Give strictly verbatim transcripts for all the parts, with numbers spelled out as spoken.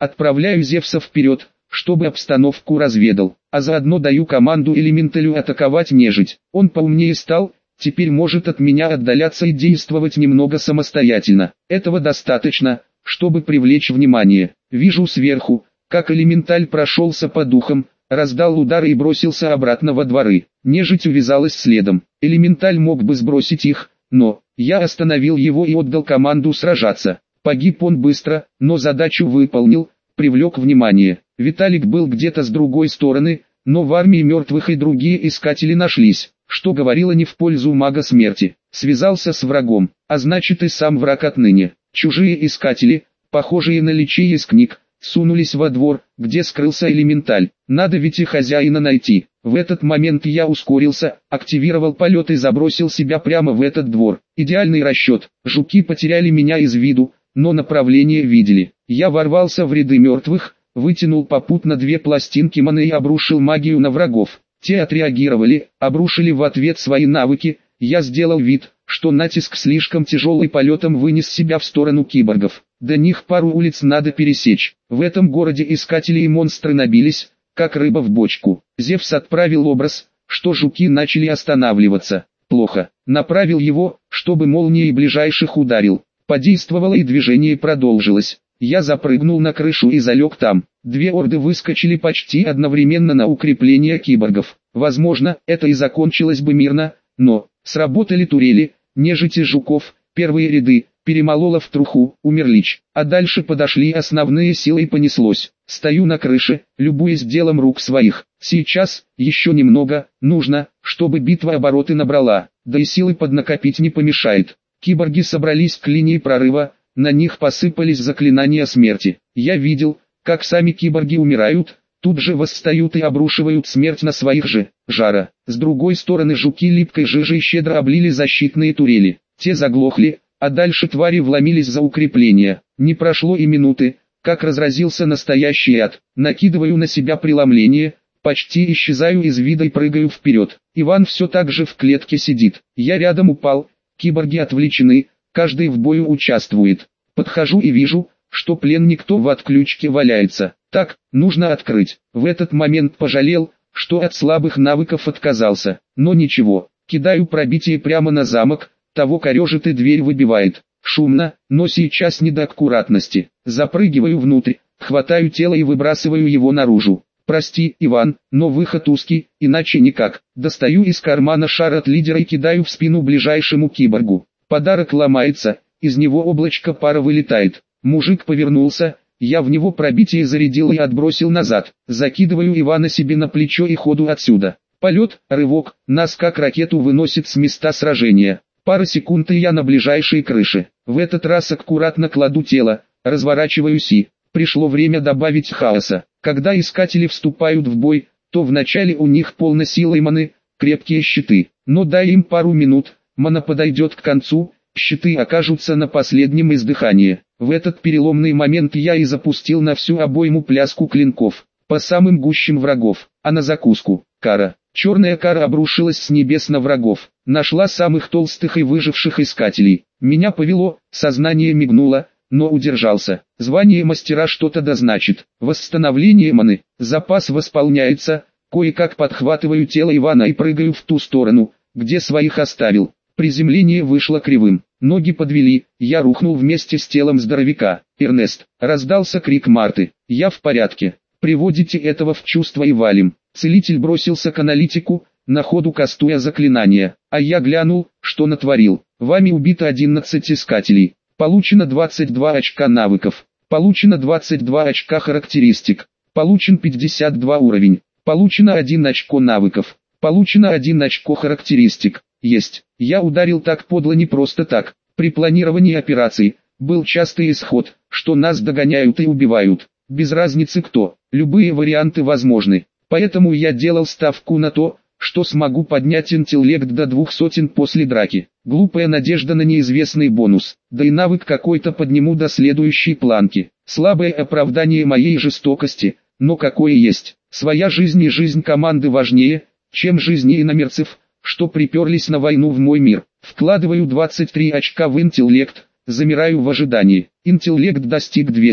Отправляю Зевса вперед, чтобы обстановку разведал, а заодно даю команду элементалю атаковать нежить. Он поумнее стал, теперь может от меня отдаляться и действовать немного самостоятельно. Этого достаточно, чтобы привлечь внимание. Вижу сверху, как элементаль прошелся по духам, раздал удары и бросился обратно во дворы. Нежить увязалась следом. Элементаль мог бы сбросить их, но я остановил его и отдал команду сражаться. Погиб он быстро, но задачу выполнил, привлек внимание. Виталик был где-то с другой стороны, но в армии мертвых и другие искатели нашлись, что говорило не в пользу мага смерти. Связался с врагом, а значит и сам враг отныне. Чужие искатели, похожие на личи из книг, сунулись во двор, где скрылся элементаль. Надо ведь и хозяина найти. В этот момент я ускорился, активировал полет и забросил себя прямо в этот двор. Идеальный расчет. Жуки потеряли меня из виду, но направление видели. Я ворвался в ряды мертвых, вытянул попутно две пластинки маны и обрушил магию на врагов. Те отреагировали, обрушили в ответ свои навыки. Я сделал вид, что натиск слишком тяжелый, полетом вынес себя в сторону киборгов. До них пару улиц надо пересечь. В этом городе искатели и монстры набились, как рыба в бочку. Зевс отправил образ, что жуки начали останавливаться. Плохо. Направил его, чтобы молнией ближайших ударил. Подействовало и движение продолжилось. Я запрыгнул на крышу и залег там. Две орды выскочили почти одновременно на укрепление киборгов. Возможно, это и закончилось бы мирно, но сработали турели, нежити жуков, первые ряды, перемололо в труху, умерлич. А дальше подошли основные силы и понеслось. Стою на крыше, любуясь делом рук своих. Сейчас, еще немного, нужно, чтобы битва обороты набрала, да и силы поднакопить не помешает. Киборги собрались к линии прорыва, на них посыпались заклинания смерти. Я видел, как сами киборги умирают, тут же восстают и обрушивают смерть на своих же. Жара. С другой стороны жуки липкой жижей щедро облили защитные турели. Те заглохли, а дальше твари вломились за укрепление. Не прошло и минуты, как разразился настоящий ад. Накидываю на себя преломление, почти исчезаю из вида и прыгаю вперед. Иван все так же в клетке сидит. Я рядом упал, киборги отвлечены, каждый в бою участвует. Подхожу и вижу, что пленник то в отключке валяется. Так, нужно открыть. В этот момент пожалел, что от слабых навыков отказался. Но ничего, кидаю пробитие прямо на замок, того корежит и дверь выбивает. Шумно, но сейчас не до аккуратности. Запрыгиваю внутрь, хватаю тело и выбрасываю его наружу. Прости, Иван, но выход узкий, иначе никак. Достаю из кармана шар от лидера и кидаю в спину ближайшему киборгу. Подарок ломается, из него облачко пара вылетает. Мужик повернулся, я в него пробитие зарядил и отбросил назад. Закидываю Ивана себе на плечо и ходу отсюда. Полет, рывок, нас как ракету выносит с места сражения. Пара секунд и я на ближайшей крыше. В этот раз аккуратно кладу тело, разворачиваюсь и... Пришло время добавить хаоса. Когда искатели вступают в бой, то вначале у них полно силы и маны, крепкие щиты. Но дай им пару минут, мана подойдет к концу, щиты окажутся на последнем издыхании. В этот переломный момент я и запустил на всю обойму пляску клинков, по самым гущим врагов, а на закуску – кара. Черная кара обрушилась с небес на врагов, нашла самых толстых и выживших искателей. Меня повело, сознание мигнуло, но удержался. Звание мастера что-то да значит. Восстановление маны. Запас восполняется. Кое-как подхватываю тело Ивана и прыгаю в ту сторону, где своих оставил. Приземление вышло кривым. Ноги подвели, я рухнул вместе с телом здоровяка. «Эрнест!» — раздался крик Марты. «Я в порядке. Приводите этого в чувство и валим». Целитель бросился к аналитику, на ходу кастуя заклинание. А я глянул, что натворил. Вами убито одиннадцать искателей. Получено двадцать два очка навыков. Получено двадцать два очка характеристик. Получен пятьдесят два уровень. Получено один очко навыков. Получено один очко характеристик. Есть. Я ударил так подло не просто так. При планировании операций был частый исход, что нас догоняют и убивают. Без разницы кто, любые варианты возможны. Поэтому я делал ставку на то, что смогу поднять интеллект до двух сотен после драки. Глупая надежда на неизвестный бонус, да и навык какой-то подниму до следующей планки. Слабое оправдание моей жестокости, но какое есть. Своя жизнь и жизнь команды важнее, чем жизни иномерцев, что приперлись на войну в мой мир. Вкладываю двадцать три очка в интеллект, замираю в ожидании. Интеллект достиг двухсот.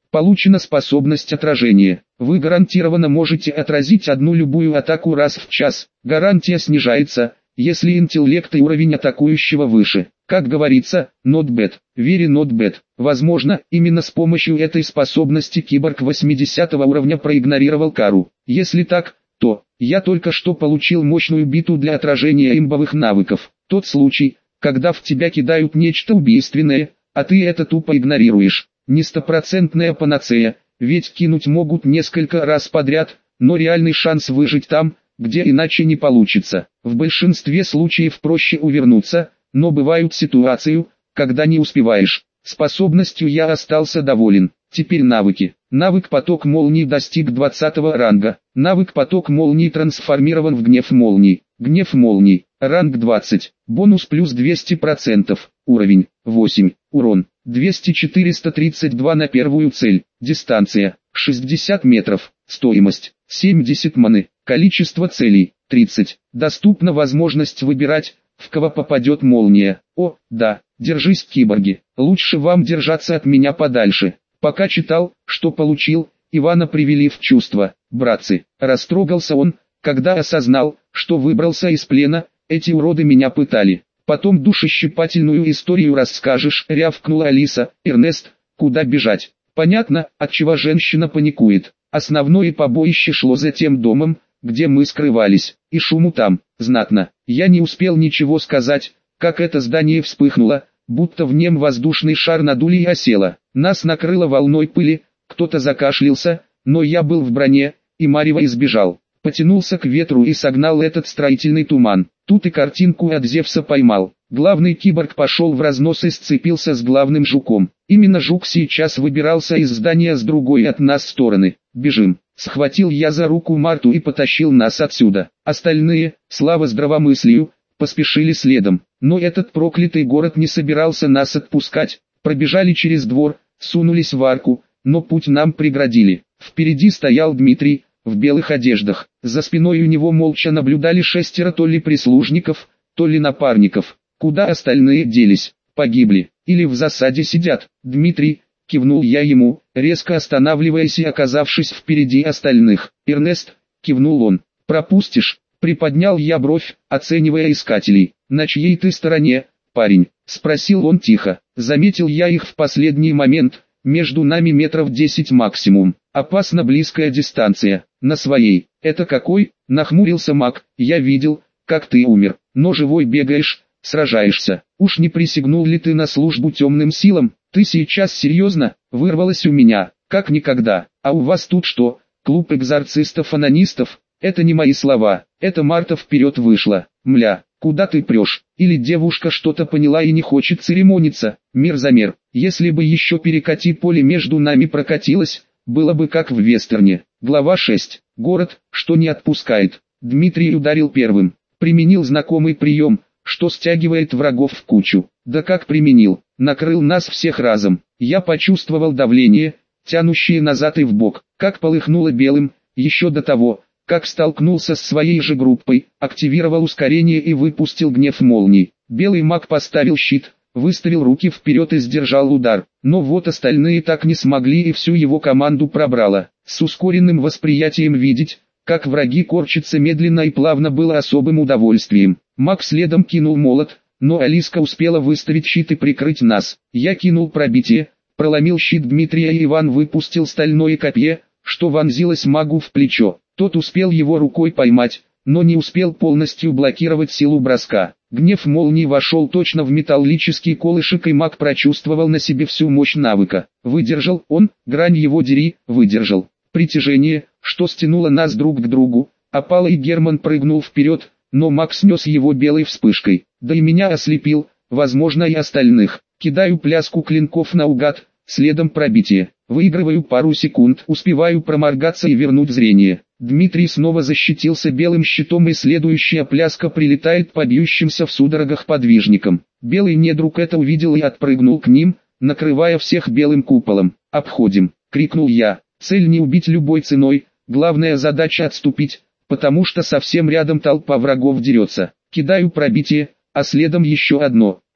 Получена способность отражения. Вы гарантированно можете отразить одну любую атаку раз в час. Гарантия снижается, если интеллект и уровень атакующего выше. Как говорится, not bad, very not bad. Возможно, именно с помощью этой способности киборг восьмидесятого уровня проигнорировал кару. Если так, то я только что получил мощную биту для отражения имбовых навыков. Тот случай, когда в тебя кидают нечто убийственное, а ты это тупо игнорируешь. Не стопроцентная панацея, ведь кинуть могут несколько раз подряд, но реальный шанс выжить там, где иначе не получится. В большинстве случаев проще увернуться, но бывают ситуации, когда не успеваешь. Способностью я остался доволен. Теперь навыки. Навык поток молний достиг двадцатого ранга. Навык поток молний трансформирован в гнев молний. Гнев молний. Ранг двадцать. Бонус плюс двести процентов. Уровень восемь. Урон двести четыреста тридцать два на первую цель. Дистанция шестьдесят метров. Стоимость семьдесят маны. Количество целей тридцать. Доступна возможность выбирать, в кого попадет молния. О, да, держись, киборги. Лучше вам держаться от меня подальше. Пока читал, что получил, Ивана привели в чувство. Братцы, растрогался он, когда осознал, что выбрался из плена. Эти уроды меня пытали. Потом душещипательную историю расскажешь, рявкнула Алиса. Эрнест, куда бежать? Понятно, отчего женщина паникует. Основное побоище шло за тем домом, где мы скрывались, и шуму там, знатно. Я не успел ничего сказать, как это здание вспыхнуло, будто в нем воздушный шар надули и осело. Нас накрыло волной пыли, кто-то закашлялся, но я был в броне, и марево избежал. Потянулся к ветру и согнал этот строительный туман. Тут и картинку от Зевса поймал. Главный киборг пошел в разнос и сцепился с главным жуком. Именно жук сейчас выбирался из здания с другой от нас стороны. Бежим. Схватил я за руку Марту и потащил нас отсюда. Остальные, слава здравомыслию, поспешили следом. Но этот проклятый город не собирался нас отпускать. Пробежали через двор, сунулись в арку, но путь нам преградили. Впереди стоял Дмитрий, в белых одеждах. За спиной у него молча наблюдали шестеро то ли прислужников, то ли напарников. Куда остальные делись? Погибли. Или в засаде сидят? Дмитрий, кивнул я ему, резко останавливаясь и оказавшись впереди остальных. Эрнест, кивнул он. Пропустишь? Приподнял я бровь, оценивая искателей. На чьей ты стороне, парень? Спросил он тихо. Заметил я их в последний момент. Между нами метров десять максимум. Опасно близкая дистанция. На своей. Это какой? Нахмурился маг. Я видел, как ты умер. Но живой бегаешь, сражаешься. Уж не присягнул ли ты на службу темным силам? Ты сейчас серьезно? Вырвалось у меня. Как никогда. А у вас тут что? Клуб экзорцистов-анонистов? Это не мои слова. Это Марта вперед вышла. Мля. Куда ты прешь? Или девушка что-то поняла и не хочет церемониться? Мир за мир. Если бы еще перекати поле между нами прокатилось, было бы как в вестерне. Глава шесть. Город, что не отпускает. Дмитрий ударил первым. Применил знакомый прием, что стягивает врагов в кучу. Да как применил? Накрыл нас всех разом. Я почувствовал давление, тянущее назад и вбок. Как полыхнуло белым, еще до того, как столкнулся с своей же группой, активировал ускорение и выпустил гнев молний. Белый маг поставил щит, выставил руки вперед и сдержал удар. Но вот остальные так не смогли и всю его команду пробрало. С ускоренным восприятием видеть, как враги корчатся медленно и плавно, было особым удовольствием. Маг следом кинул молот, но Алиска успела выставить щит и прикрыть нас. Я кинул пробитие, проломил щит Дмитрия и Иван выпустил стальное копье, что вонзилось магу в плечо. Тот успел его рукой поймать, но не успел полностью блокировать силу броска. Гнев молнии вошел точно в металлический колышек, и маг прочувствовал на себе всю мощь навыка. Выдержал он, грань его дери, выдержал. Притяжение, что стянуло нас друг к другу, опало, и Герман прыгнул вперед, но маг снес его белой вспышкой. Да и меня ослепил, возможно и остальных. Кидаю пляску клинков наугад, следом пробитие. Выигрываю пару секунд, успеваю проморгаться и вернуть зрение. Дмитрий снова защитился белым щитом, и следующая пляска прилетает по бьющимся в судорогах подвижникам. Белый недруг это увидел и отпрыгнул к ним, накрывая всех белым куполом. «Обходим!» — крикнул я. Цель не убить любой ценой, главная задача отступить, потому что совсем рядом толпа врагов дерется. Кидаю пробитие, а следом еще одно.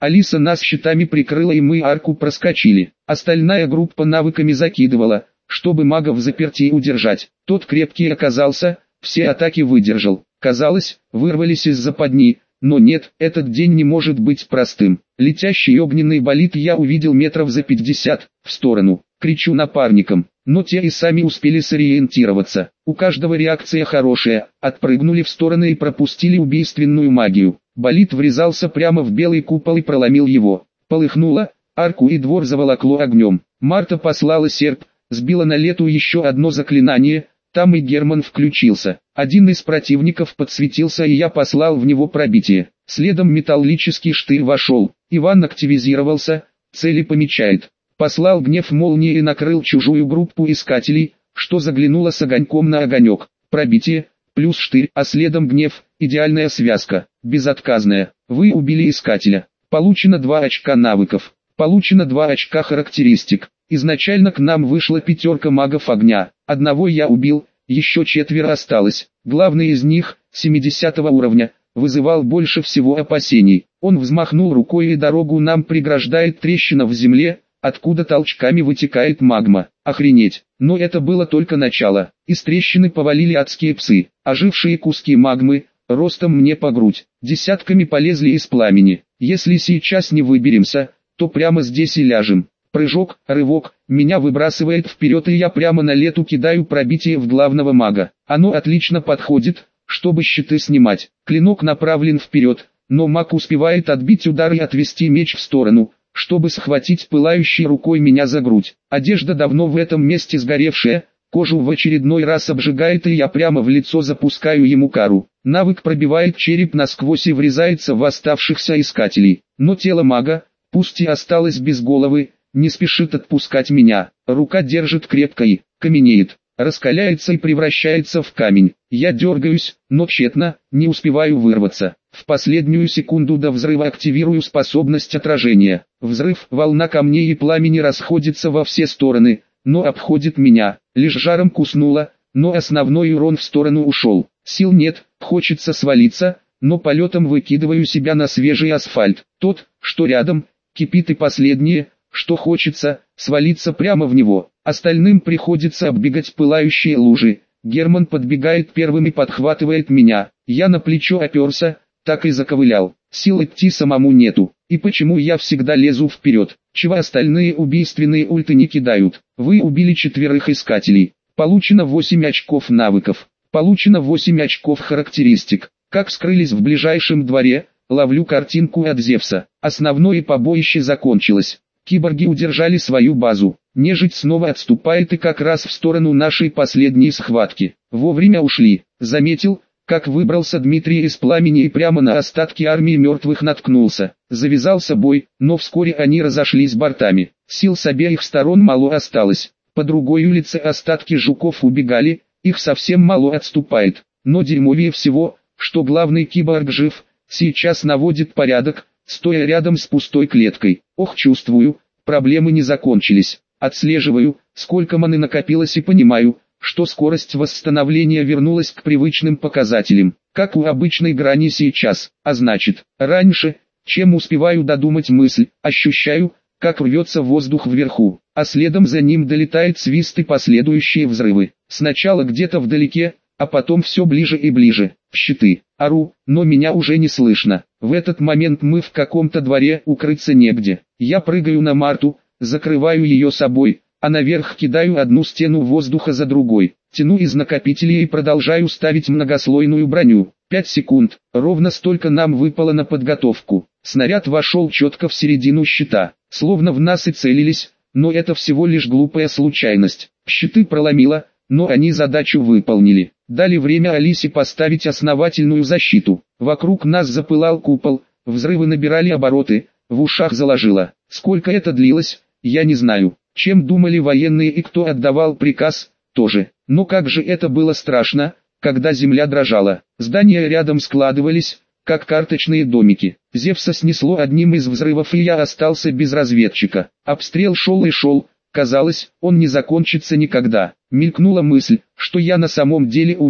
Алиса нас щитами прикрыла и мы арку проскочили. Остальная группа навыками закидывала, чтобы магов взаперти удержать. Тот крепкий оказался, все атаки выдержал. Казалось, вырвались из западни, но нет, этот день не может быть простым. Летящий огненный болид я увидел метров за пятьдесят, в сторону. Кричу напарникам, но те и сами успели сориентироваться. У каждого реакция хорошая, отпрыгнули в стороны и пропустили убийственную магию. Болид врезался прямо в белый купол и проломил его. Полыхнуло, арку и двор заволокло огнем. Марта послала серп, сбила на лету еще одно заклинание, там и Герман включился. Один из противников подсветился и я послал в него пробитие. Следом металлический штырь вошел. Иван активизировался, цели помечает. Послал гнев молнии и накрыл чужую группу искателей, что заглянуло с огоньком на огонек. Пробитие, плюс штырь, а следом гнев, идеальная связка, безотказная. Вы убили искателя. Получено два очка навыков. Получено два очка характеристик. Изначально к нам вышла пятерка магов огня. Одного я убил, еще четверо осталось. Главный из них, семидесятого уровня, вызывал больше всего опасений. Он взмахнул рукой и дорогу нам преграждает трещина в земле, откуда толчками вытекает магма. Охренеть. Но это было только начало. Из трещины повалили адские псы. Ожившие куски магмы, ростом мне по грудь, десятками полезли из пламени. Если сейчас не выберемся, то прямо здесь и ляжем. Прыжок, рывок, меня выбрасывает вперед и я прямо на лету кидаю пробитие в главного мага. Оно отлично подходит, чтобы щиты снимать. Клинок направлен вперед, но маг успевает отбить удар и отвести меч в сторону, чтобы схватить пылающей рукой меня за грудь. Одежда давно в этом месте сгоревшая, кожу в очередной раз обжигает и я прямо в лицо запускаю ему кару. Навык пробивает череп насквозь и врезается в оставшихся искателей. Но тело мага, пусть и осталось без головы, не спешит отпускать меня. Рука держит крепко и каменеет, раскаляется и превращается в камень. Я дергаюсь, но тщетно, не успеваю вырваться. В последнюю секунду до взрыва активирую способность отражения. Взрыв, волна камней и пламени расходится во все стороны, но обходит меня. Лишь жаром куснуло, но основной урон в сторону ушел. Сил нет, хочется свалиться, но полетом выкидываю себя на свежий асфальт. Тот, что рядом, кипит и последнее, что хочется, свалиться прямо в него. Остальным приходится оббегать пылающие лужи. Герман подбегает первым и подхватывает меня. Я на плечо оперся, так и заковылял. Сил идти самому нету. И почему я всегда лезу вперед? Чего остальные убийственные ульты не кидают? Вы убили четверых искателей. Получено восемь очков навыков. Получено восемь очков характеристик. Как скрылись в ближайшем дворе, ловлю картинку от Зевса. Основное побоище закончилось. Киборги удержали свою базу. Нежить снова отступает и как раз в сторону нашей последней схватки. Вовремя ушли. Заметил, как выбрался Дмитрий из пламени и прямо на остатки армии мертвых наткнулся. Завязался бой, но вскоре они разошлись бортами. Сил с обеих сторон мало осталось. По другой улице остатки жуков убегали, их совсем мало отступает. Но дерьмовее всего, что главный киборг жив, сейчас наводит порядок, стоя рядом с пустой клеткой. Ох, чувствую, проблемы не закончились. Отслеживаю, сколько маны накопилось и понимаю, что скорость восстановления вернулась к привычным показателям, как у обычной грани сейчас. А значит, раньше, чем успеваю додумать мысль, ощущаю, как рвется воздух вверху, а следом за ним долетает свист и последующие взрывы. Сначала где-то вдалеке, а потом все ближе и ближе. Щиты. Ору, но меня уже не слышно. В этот момент мы в каком-то дворе, укрыться негде. Я прыгаю на Марту, закрываю ее собой, а наверх кидаю одну стену воздуха за другой. Тяну из накопителей и продолжаю ставить многослойную броню. Пять секунд, ровно столько нам выпало на подготовку. Снаряд вошел четко в середину щита, словно в нас и целились, но это всего лишь глупая случайность. Щиты проломило, но они задачу выполнили. Дали время Алисе поставить основательную защиту. Вокруг нас запылал купол, взрывы набирали обороты, в ушах заложило. Сколько это длилось, я не знаю. Чем думали военные и кто отдавал приказ, тоже. Но как же это было страшно, когда земля дрожала. Здания рядом складывались, как карточные домики. Зевса снесло одним из взрывов и я остался без разведчика. Обстрел шел и шел. Казалось, он не закончится никогда. Мелькнула мысль, что я на самом деле умер,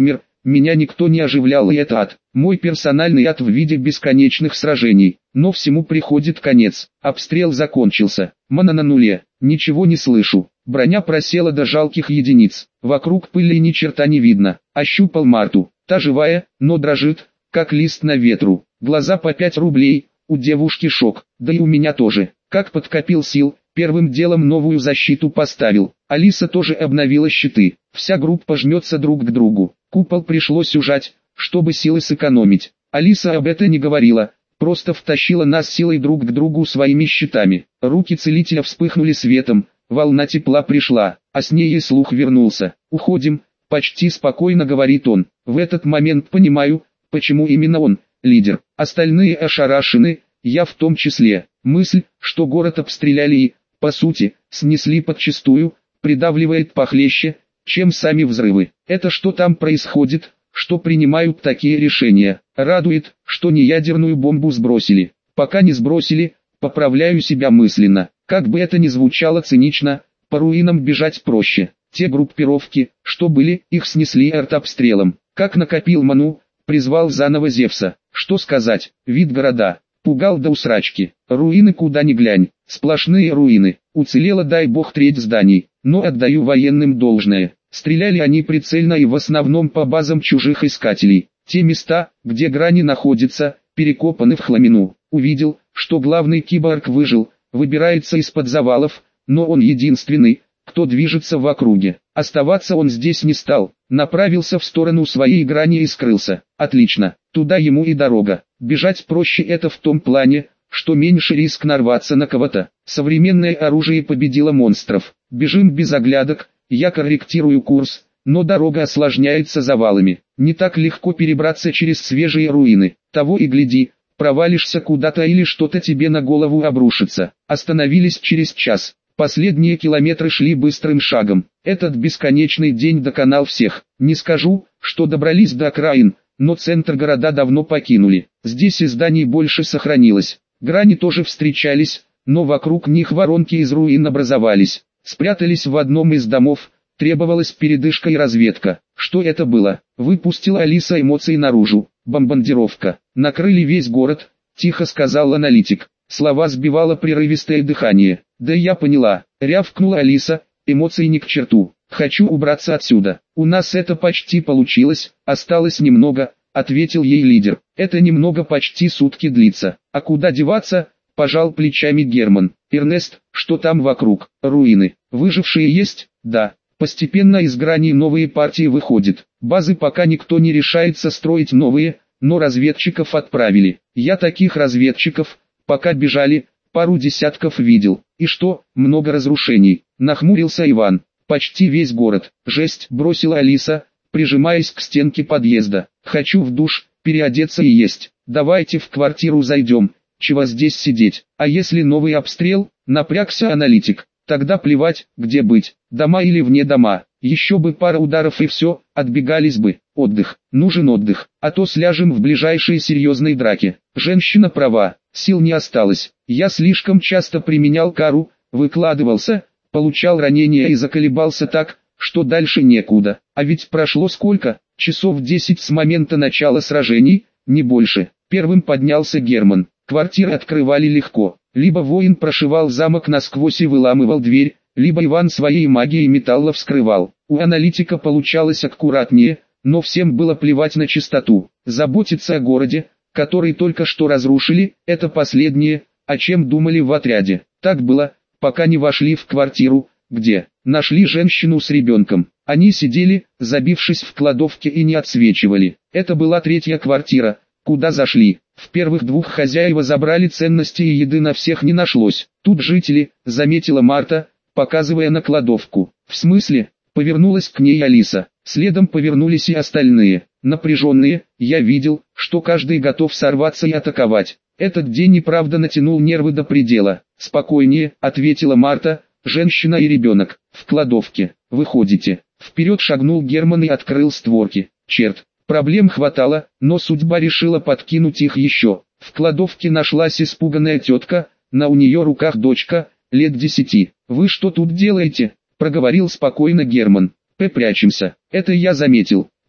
Меня никто не оживлял, и это ад. Мой персональный ад в виде бесконечных сражений. Но всему приходит конец. Обстрел закончился. Мана на нуле. Ничего не слышу. Броня просела до жалких единиц. Вокруг пыли ни черта не видно. Ощупал Марту. Та живая, но дрожит, как лист на ветру. Глаза по пять рублей. У девушки шок. Да и у меня тоже. Как подкопил сил, первым делом новую защиту поставил. Алиса тоже обновила щиты. Вся группа жмется друг к другу. Купол пришлось ужать, чтобы силы сэкономить. Алиса об этом не говорила, просто втащила нас силой друг к другу своими щитами. Руки целителя вспыхнули светом, волна тепла пришла, а с ней и слух вернулся. «Уходим», — почти спокойно говорит он. В этот момент понимаю, почему именно он, лидер. Остальные ошарашены, я в том числе. Мысль, что город обстреляли и, по сути, снесли подчистую, придавливает похлеще, чем сами взрывы. Это что там происходит, что принимают такие решения? Радует, что не ядерную бомбу сбросили. Пока не сбросили, поправляю себя мысленно. Как бы это ни звучало цинично, по руинам бежать проще. Те группировки, что были, их снесли артобстрелом. Как накопил ману, призвал заново Зевса. Что сказать, вид города. Пугал до усрачки. Руины куда ни глянь, сплошные руины. Уцелело, дай бог, треть зданий, но отдаю военным должное. Стреляли они прицельно и в основном по базам чужих искателей. Те места, где грани находятся, перекопаны в хламину. Увидел, что главный киборг выжил, выбирается из-под завалов, но он единственный, кто движется в округе. Оставаться он здесь не стал, направился в сторону своей грани и скрылся. Отлично, туда ему и дорога. Бежать проще, это в том плане, что меньше риск нарваться на кого-то. Современное оружие победило монстров. Бежим без оглядок, я корректирую курс, но дорога осложняется завалами. Не так легко перебраться через свежие руины. Того и гляди, провалишься куда-то или что-то тебе на голову обрушится. Остановились через час. Последние километры шли быстрым шагом. Этот бесконечный день доконал всех. Не скажу, что добрались до окраин, но центр города давно покинули. Здесь и зданий больше сохранилось. Грани тоже встречались, но вокруг них воронки из руин образовались. Спрятались в одном из домов, требовалась передышка и разведка. Что это было? Выпустила Алиса эмоции наружу. Бомбардировка. Накрыли весь город, тихо сказал аналитик. Слова сбивало прерывистое дыхание. Да я поняла, рявкнула Алиса, эмоции ни к черту. Хочу убраться отсюда. У нас это почти получилось, осталось немного, ответил ей лидер. Это немного почти сутки длится. А куда деваться? Пожал плечами Герман. Эрнест, что там вокруг? Руины. Выжившие есть? Да. Постепенно из граней новые партии выходят. Базы пока никто не решается строить новые, но разведчиков отправили. Я таких разведчиков, пока бежали, пару десятков видел. И что, много разрушений? Нахмурился Иван. Почти весь город. Жесть, бросила Алиса, прижимаясь к стенке подъезда. Хочу в душ, переодеться и есть. Давайте в квартиру зайдем. Чего здесь сидеть? А если новый обстрел? Напрягся аналитик. Тогда плевать, где быть, дома или вне дома. Еще бы пара ударов и все, отбегались бы. Отдых, нужен отдых, а то сляжем в ближайшей серьезной драке. Женщина права, сил не осталось. Я слишком часто применял кару, выкладывался, получал ранения и заколебался так, что дальше некуда. А ведь прошло сколько? Часов десять с момента начала сражений, не больше. Первым поднялся Герман. Квартиры открывали легко. Либо воин прошивал замок насквозь и выламывал дверь, либо Иван своей магией металла вскрывал. У аналитика получалось аккуратнее, но всем было плевать на чистоту. Заботиться о городе, который только что разрушили, это последнее, о чем думали в отряде. Так было, пока не вошли в квартиру, где нашли женщину с ребенком. Они сидели, забившись в кладовке, и не отсвечивали. Это была третья квартира, куда зашли. В первых двух хозяева забрали ценности и еды на всех не нашлось. Тут жители, заметила Марта, показывая на кладовку. В смысле? Повернулась к ней Алиса. Следом повернулись и остальные. Напряженные, я видел, что каждый готов сорваться и атаковать. Этот день и правда натянул нервы до предела. Спокойнее, ответила Марта, женщина и ребенок. В кладовке. Выходите. Вперед шагнул Герман и открыл створки. Черт. Проблем хватало, но судьба решила подкинуть их еще. В кладовке нашлась испуганная тетка, на у нее руках дочка, лет десяти. «Вы что тут делаете?» – проговорил спокойно Герман. «П, прячемся. Это я заметил.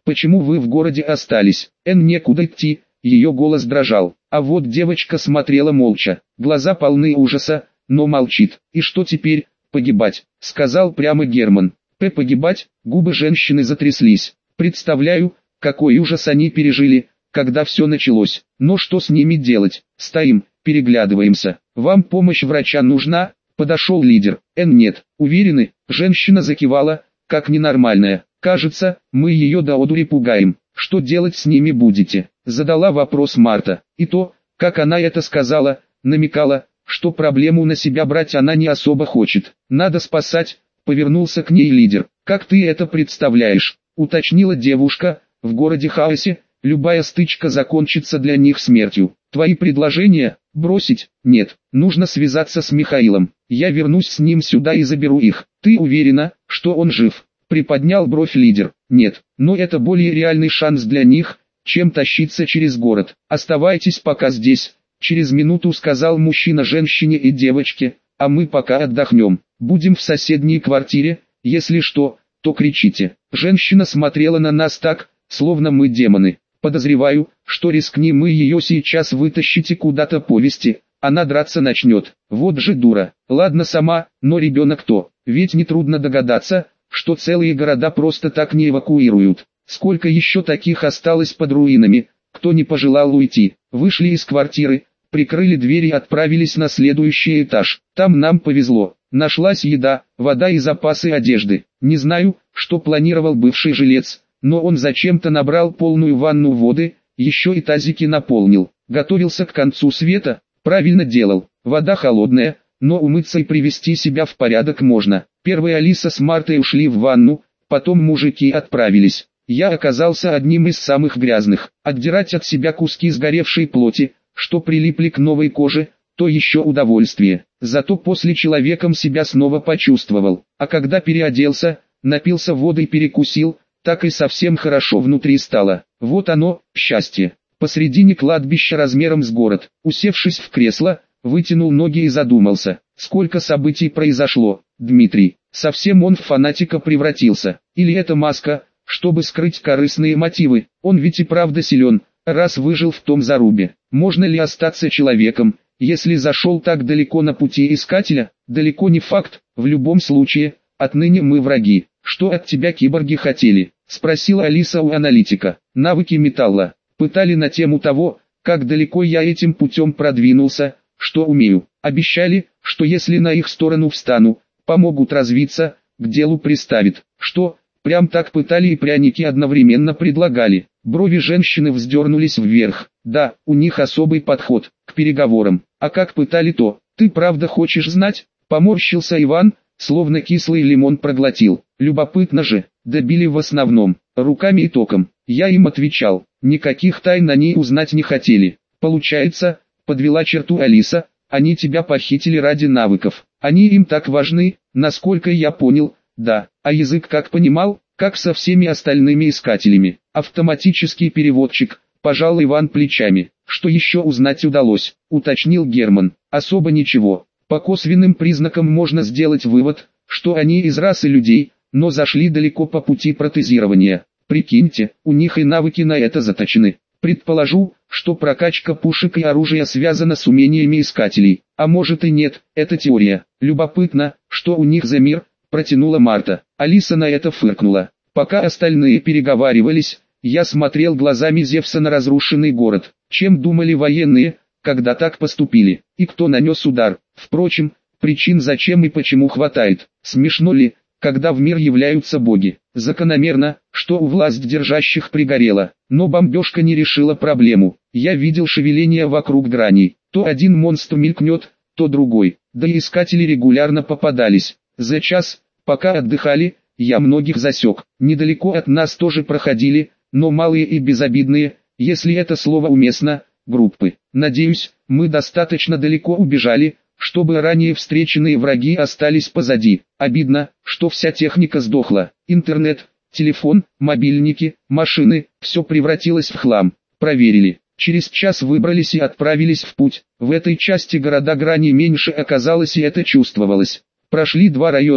Почему вы в городе остались? Эн некуда идти, ее голос дрожал. А вот девочка смотрела молча, глаза полны ужаса, но молчит. И что теперь? Погибать, сказал прямо Герман. П. Погибать? Губы женщины затряслись. Представляю, какой ужас они пережили, когда все началось. Но что с ними делать? Стоим, переглядываемся. Вам помощь врача нужна? Подошел лидер. Эн нет. Уверены? Женщина закивала, как ненормальная. Кажется, мы ее до одури пугаем. Что делать с ними будете? Задала вопрос Марта. И то, как она это сказала, намекала, что проблему на себя брать она не особо хочет. Надо спасать, повернулся к ней лидер. Как ты это представляешь? Уточнила девушка. В городе хаосе, любая стычка закончится для них смертью. Твои предложения? Бросить? Нет. Нужно связаться с Михаилом. Я вернусь с ним сюда и заберу их. Ты уверена, что он жив? Приподнял бровь лидер. Нет, но это более реальный шанс для них, чем тащиться через город. Оставайтесь пока здесь. Через минуту сказал мужчина женщине и девочке, а мы пока отдохнем. Будем в соседней квартире, если что, то кричите. Женщина смотрела на нас так, словно мы демоны. Подозреваю, что рискни мы ее сейчас вытащите куда-то повести, она драться начнет. Вот же дура. Ладно сама, но ребенок-то, ведь нетрудно догадаться, что целые города просто так не эвакуируют. Сколько еще таких осталось под руинами, кто не пожелал уйти. Вышли из квартиры, прикрыли дверь и отправились на следующий этаж. Там нам повезло. Нашлась еда, вода и запасы одежды. Не знаю, что планировал бывший жилец, но он зачем-то набрал полную ванну воды, еще и тазики наполнил. Готовился к концу света, правильно делал. Вода холодная, но умыться и привести себя в порядок можно. Первые Алиса с Мартой ушли в ванну, потом мужики отправились. Я оказался одним из самых грязных. Отдирать от себя куски сгоревшей плоти, что прилипли к новой коже, то еще удовольствие. Зато после человеком себя снова почувствовал. А когда переоделся, напился воды и перекусил, так и совсем хорошо внутри стало. Вот оно, счастье. Посредине кладбища размером с город, усевшись в кресло, вытянул ноги и задумался, сколько событий произошло. Дмитрий, совсем он в фанатика превратился, или это маска, чтобы скрыть корыстные мотивы, он ведь и правда силен, раз выжил в том зарубе. Можно ли остаться человеком, если зашел так далеко на пути искателя? Далеко не факт, в любом случае, отныне мы враги. Что от тебя киборги хотели? Спросила Алиса у аналитика. Навыки металла. Пытали на тему того, как далеко я этим путем продвинулся, что умею. Обещали, что если на их сторону встану, помогут развиться, к делу приставит. Что, прям так пытали и пряники одновременно предлагали. Брови женщины вздернулись вверх. Да, у них особый подход к переговорам. А как пытали то, ты правда хочешь знать? Поморщился Иван, словно кислый лимон проглотил. Любопытно же, добили в основном, руками и током. Я им отвечал, никаких тайн они узнать не хотели. Получается, подвела черту Алиса, они тебя похитили ради навыков. Они им так важны, насколько я понял, да. А язык как понимал, как со всеми остальными искателями. Автоматический переводчик, пожал Иван плечами. Что еще узнать удалось, уточнил Герман. Особо ничего. По косвенным признакам можно сделать вывод, что они из расы людей, но зашли далеко по пути протезирования. Прикиньте, у них и навыки на это заточены. Предположу, что прокачка пушек и оружия связана с умениями искателей. А может и нет, это теория. Любопытно, что у них за мир, протянула Марта. Алиса на это фыркнула. Пока остальные переговаривались, я смотрел глазами Зевса на разрушенный город. Чем думали военные, когда так поступили? И кто нанес удар? Впрочем, причин зачем и почему хватает. Смешно ли, когда в мир являются боги? Закономерно, что у власть держащих пригорело. Но бомбежка не решила проблему. Я видел шевеление вокруг граней. То один монстр мелькнет, то другой. Да и искатели регулярно попадались. За час, пока отдыхали, я многих засек. Недалеко от нас тоже проходили, но малые и безобидные, если это слово уместно, группы. Надеюсь, мы достаточно далеко убежали, чтобы ранее встреченные враги остались позади. Обидно, что вся техника сдохла. Интернет, телефон, мобильники, машины, все превратилось в хлам. Проверили. Через час выбрались и отправились в путь. В этой части города грани меньше оказалось и это чувствовалось. Прошли два района,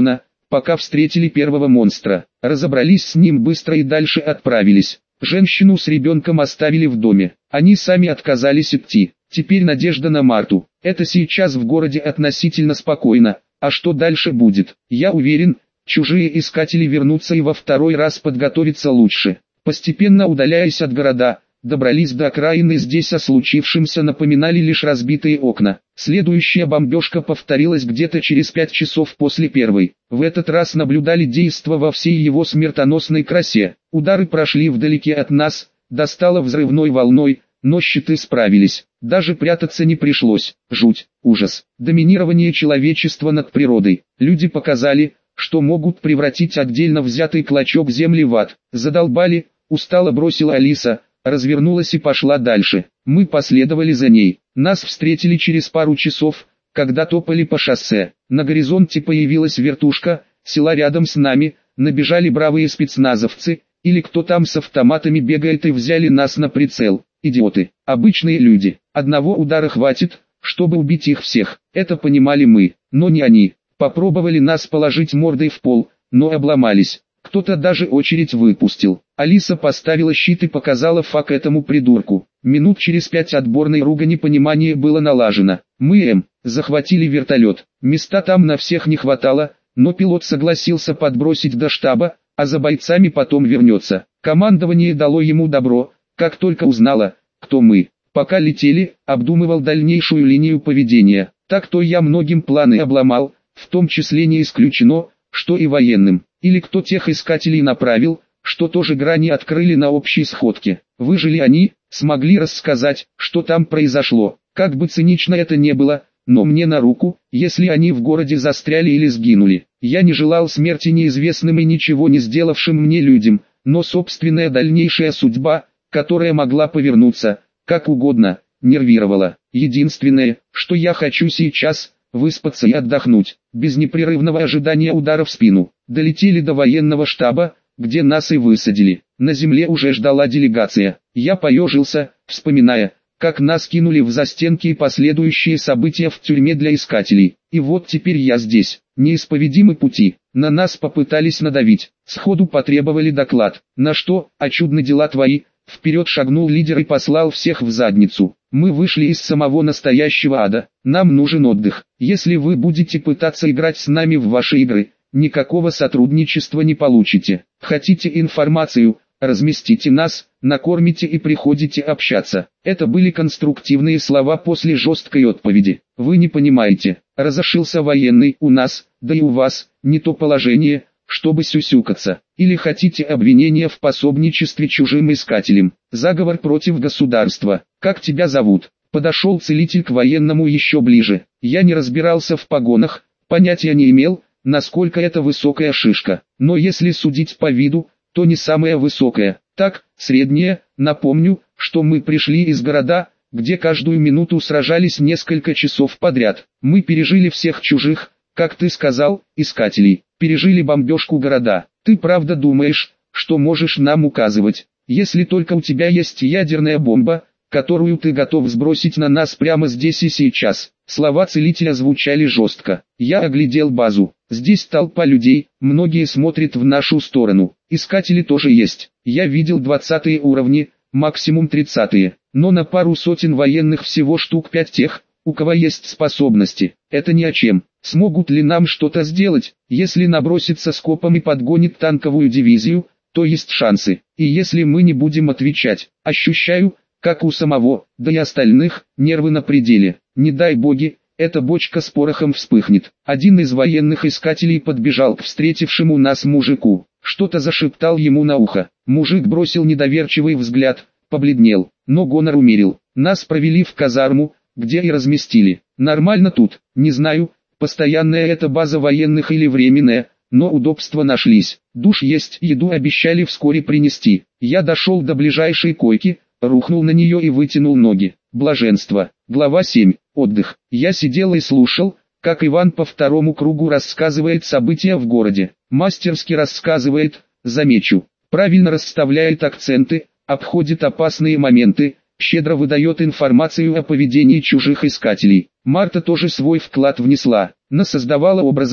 пока встретили первого монстра. Разобрались с ним быстро и дальше отправились. Женщину с ребенком оставили в доме. Они сами отказались идти. Теперь надежда на Марту. Это сейчас в городе относительно спокойно. А что дальше будет? Я уверен, чужие искатели вернутся и во второй раз подготовиться лучше. Постепенно удаляясь от города, добрались до окраины, здесь о случившемся напоминали лишь разбитые окна. Следующая бомбежка повторилась где-то через пять часов после первой. В этот раз наблюдали действо во всей его смертоносной красе. Удары прошли вдалеке от нас, достало взрывной волной, но щиты справились. Даже прятаться не пришлось. Жуть, ужас, доминирование человечества над природой. Люди показали, что могут превратить отдельно взятый клочок земли в ад. Задолбали, устало бросила Алиса, развернулась и пошла дальше. Мы последовали за ней. Нас встретили через пару часов, когда топали по шоссе. На горизонте появилась вертушка, села рядом с нами, набежали бравые спецназовцы, или кто там с автоматами бегает, и взяли нас на прицел. Идиоты, обычные люди. Одного удара хватит, чтобы убить их всех. Это понимали мы, но не они. Попробовали нас положить мордой в пол, но обломались. Кто-то даже очередь выпустил. Алиса поставила щит и показала фак этому придурку. Минут через пять отборной ругани понимание было налажено. Мы эм, захватили вертолет. Места там на всех не хватало, но пилот согласился подбросить до штаба, а за бойцами потом вернется. Командование дало ему добро, как только узнала, кто мы. Пока летели, обдумывал дальнейшую линию поведения. Так-то я многим планы обломал, в том числе не исключено, что и военным. Или кто тех искателей направил, что тоже грани открыли на общей сходке. Выжили они, смогли рассказать, что там произошло. Как бы цинично это не было, но мне на руку, если они в городе застряли или сгинули. Я не желал смерти неизвестным и ничего не сделавшим мне людям, но собственная дальнейшая судьба, которая могла повернуться, как угодно, нервировала. Единственное, что я хочу сейчас, выспаться и отдохнуть, без непрерывного ожидания удара в спину. Долетели до военного штаба, где нас и высадили. На земле уже ждала делегация. Я поежился, вспоминая, как нас кинули в застенки и последующие события в тюрьме для искателей. И вот теперь я здесь. Неисповедимы пути. На нас попытались надавить. Сходу потребовали доклад. На что, а чудны дела твои, вперед шагнул лидер и послал всех в задницу. Мы вышли из самого настоящего ада. Нам нужен отдых. Если вы будете пытаться играть с нами в ваши игры, никакого сотрудничества не получите. Хотите информацию, разместите нас, накормите и приходите общаться. Это были конструктивные слова после жесткой отповеди. Вы не понимаете, разошился военный, у нас, да и у вас, не то положение, чтобы сюсюкаться. Или хотите обвинения в пособничестве чужим искателям, заговор против государства. Как тебя зовут? Подошел целитель к военному еще ближе. Я не разбирался в погонах, понятия не имел, насколько это высокая шишка. Но если судить по виду, то не самая высокая. Так, средняя. Напомню, что мы пришли из города, где каждую минуту сражались несколько часов подряд. Мы пережили всех чужих, как ты сказал, искателей. Пережили бомбежку города. Ты правда думаешь, что можешь нам указывать? Если только у тебя есть ядерная бомба, которую ты готов сбросить на нас прямо здесь и сейчас. Слова целителя звучали жестко. Я оглядел базу. Здесь толпа людей, многие смотрят в нашу сторону. Искатели тоже есть. Я видел двадцатые уровни, максимум тридцатые. Но на пару сотен военных всего штук пять тех, у кого есть способности. Это ни о чем. Смогут ли нам что-то сделать? Если набросится скопом и подгонит танковую дивизию, то есть шансы. И если мы не будем отвечать, ощущаю, как у самого, да и остальных, нервы на пределе. Не дай боги, эта бочка с порохом вспыхнет. Один из военных искателей подбежал к встретившему нас мужику. Что-то зашептал ему на ухо. Мужик бросил недоверчивый взгляд, побледнел, но гонор умерил. Нас провели в казарму, где и разместили. Нормально тут, не знаю, постоянная это база военных или временная, но удобства нашлись. Душ есть, еду обещали вскоре принести. Я дошел до ближайшей койки, рухнул на нее и вытянул ноги. Блаженство. Глава семь. Отдых. Я сидел и слушал, как Иван по второму кругу рассказывает события в городе. Мастерски рассказывает, замечу. Правильно расставляет акценты, обходит опасные моменты, щедро выдает информацию о поведении чужих искателей. Марта тоже свой вклад внесла, насоздавала образов,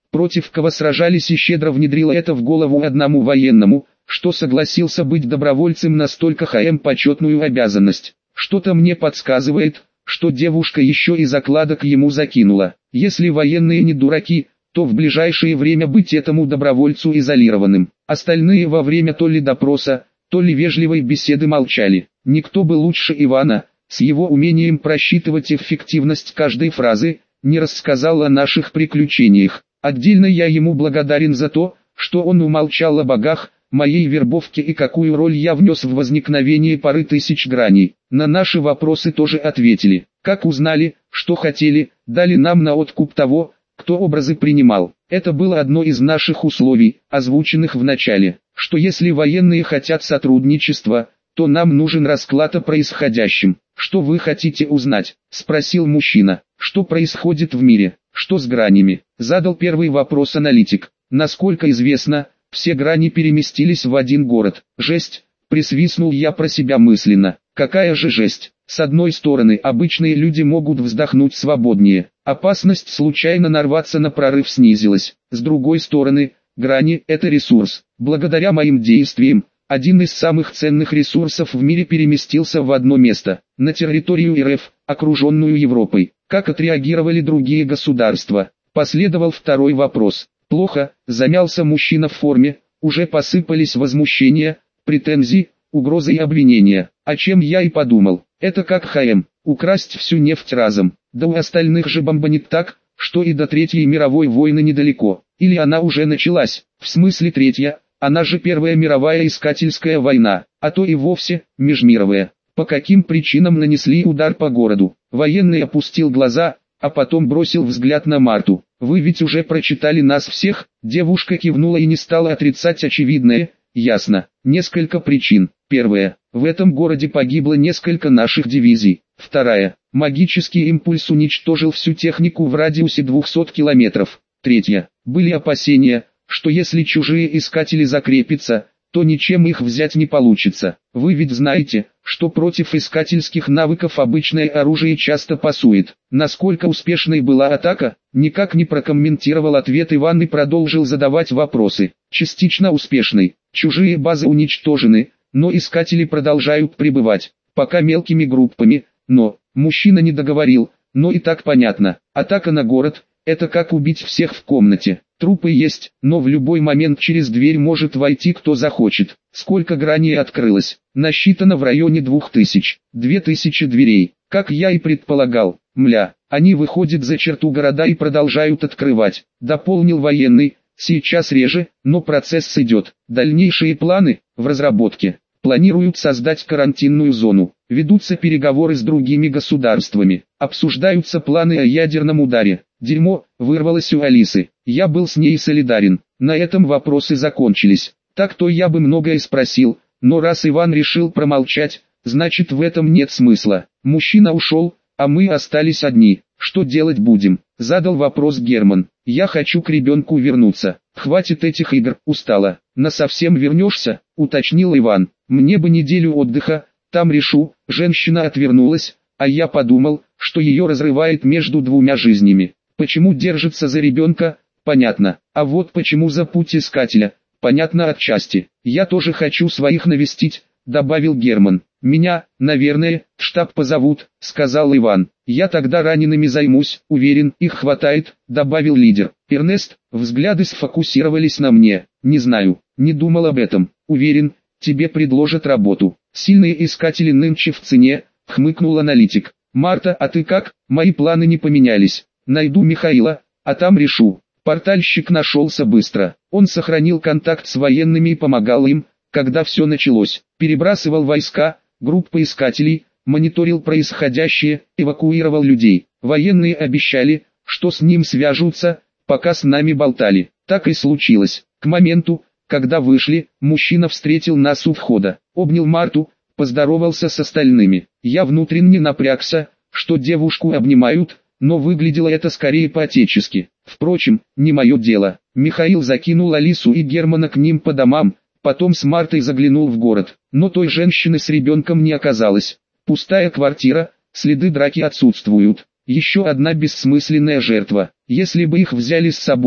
против кого сражались, и щедро внедрила это в голову одному военному, что согласился быть добровольцем на столько ХМ почетную обязанность. Что-то мне подсказывает, что девушка еще и закладок ему закинула. Если военные не дураки, то в ближайшее время быть этому добровольцу изолированным. Остальные во время то ли допроса, то ли вежливой беседы молчали. Никто бы лучше Ивана, с его умением просчитывать эффективность каждой фразы, не рассказал о наших приключениях. Отдельно я ему благодарен за то, что он умолчал о богах, моей вербовке и какую роль я внес в возникновение пары тысяч граней. На наши вопросы тоже ответили. Как узнали, что хотели, дали нам на откуп того, кто образы принимал. Это было одно из наших условий, озвученных в начале, что если военные хотят сотрудничества, то нам нужен расклад о происходящем. «Что вы хотите узнать?» – спросил мужчина. «Что происходит в мире? Что с гранями?» – задал первый вопрос аналитик. «Насколько известно, все грани переместились в один город». «Жесть!» – присвистнул я про себя мысленно. «Какая же жесть!» С одной стороны, обычные люди могут вздохнуть свободнее. Опасность случайно нарваться на прорыв снизилась. С другой стороны, грани – это ресурс. Благодаря моим действиям, один из самых ценных ресурсов в мире переместился в одно место, на территорию РФ, окруженную Европой. Как отреагировали другие государства? Последовал второй вопрос. Плохо, замялся мужчина в форме, уже посыпались возмущения, претензии, угрозы и обвинения. О чем я и подумал. Это как ХМ, украсть всю нефть разом. Да у остальных же бомбанет так, что и до Третьей мировой войны недалеко. Или она уже началась, в смысле третья, она же Первая мировая искательская война, а то и вовсе, межмировая. По каким причинам нанесли удар по городу? Военный опустил глаза, а потом бросил взгляд на Марту. «Вы ведь уже прочитали нас всех?» Девушка кивнула и не стала отрицать очевидное. «Ясно. Несколько причин. Первая. В этом городе погибло несколько наших дивизий. Вторая. Магический импульс уничтожил всю технику в радиусе двухсот километров. Третья. Были опасения, что если чужие искатели закрепятся, то ничем их взять не получится. Вы ведь знаете, что против искательских навыков обычное оружие часто пасует. Насколько успешной была атака, никак не прокомментировал ответ Иван и продолжил задавать вопросы. Частично успешной. Чужие базы уничтожены, но искатели продолжают прибывать, пока мелкими группами, но, мужчина не договорил, но и так понятно. Атака на город – это как убить всех в комнате. Трупы есть, но в любой момент через дверь может войти кто захочет. Сколько граней открылось? Насчитано в районе двух тысяч. Две тысячи дверей. Как я и предполагал. Мля, они выходят за черту города и продолжают открывать. Дополнил военный. Сейчас реже, но процесс идет. Дальнейшие планы в разработке. Планируют создать карантинную зону. Ведутся переговоры с другими государствами. Обсуждаются планы о ядерном ударе. Дерьмо, вырвалось у Алисы. Я был с ней солидарен. На этом вопросы закончились. Так-то я бы многое спросил, но раз Иван решил промолчать, значит в этом нет смысла. Мужчина ушел, а мы остались одни. Что делать будем? Задал вопрос Герман. Я хочу к ребенку вернуться. Хватит этих игр, устала. Насовсем вернешься? Уточнил Иван. Мне бы неделю отдыха, там решу. Женщина отвернулась, а я подумал, что ее разрывает между двумя жизнями. Почему держится за ребенка, понятно, а вот почему за путь искателя, понятно отчасти. Я тоже хочу своих навестить, добавил Герман. Меня, наверное, в штаб позовут, сказал Иван. Я тогда ранеными займусь, уверен, их хватает, добавил лидер. Эрнест, взгляды сфокусировались на мне. Не знаю, не думал об этом. Уверен, тебе предложат работу. Сильные искатели нынче в цене, хмыкнул аналитик. Марта, а ты как? Мои планы не поменялись. Найду Михаила, а там решу. Портальщик нашелся быстро. Он сохранил контакт с военными и помогал им, когда все началось. Перебрасывал войска, группы искателей, мониторил происходящее, эвакуировал людей. Военные обещали, что с ним свяжутся, пока с нами болтали. Так и случилось. К моменту, когда вышли, мужчина встретил нас у входа, обнял Марту, поздоровался с остальными. Я внутренне напрягся, что девушку обнимают, но выглядело это скорее по-отечески. Впрочем, не мое дело. Михаил закинул Алису и Германа к ним по домам, потом с Мартой заглянул в город, но той женщины с ребенком не оказалось. Пустая квартира, следы драки отсутствуют. Еще одна бессмысленная жертва. Если бы их взяли с собой,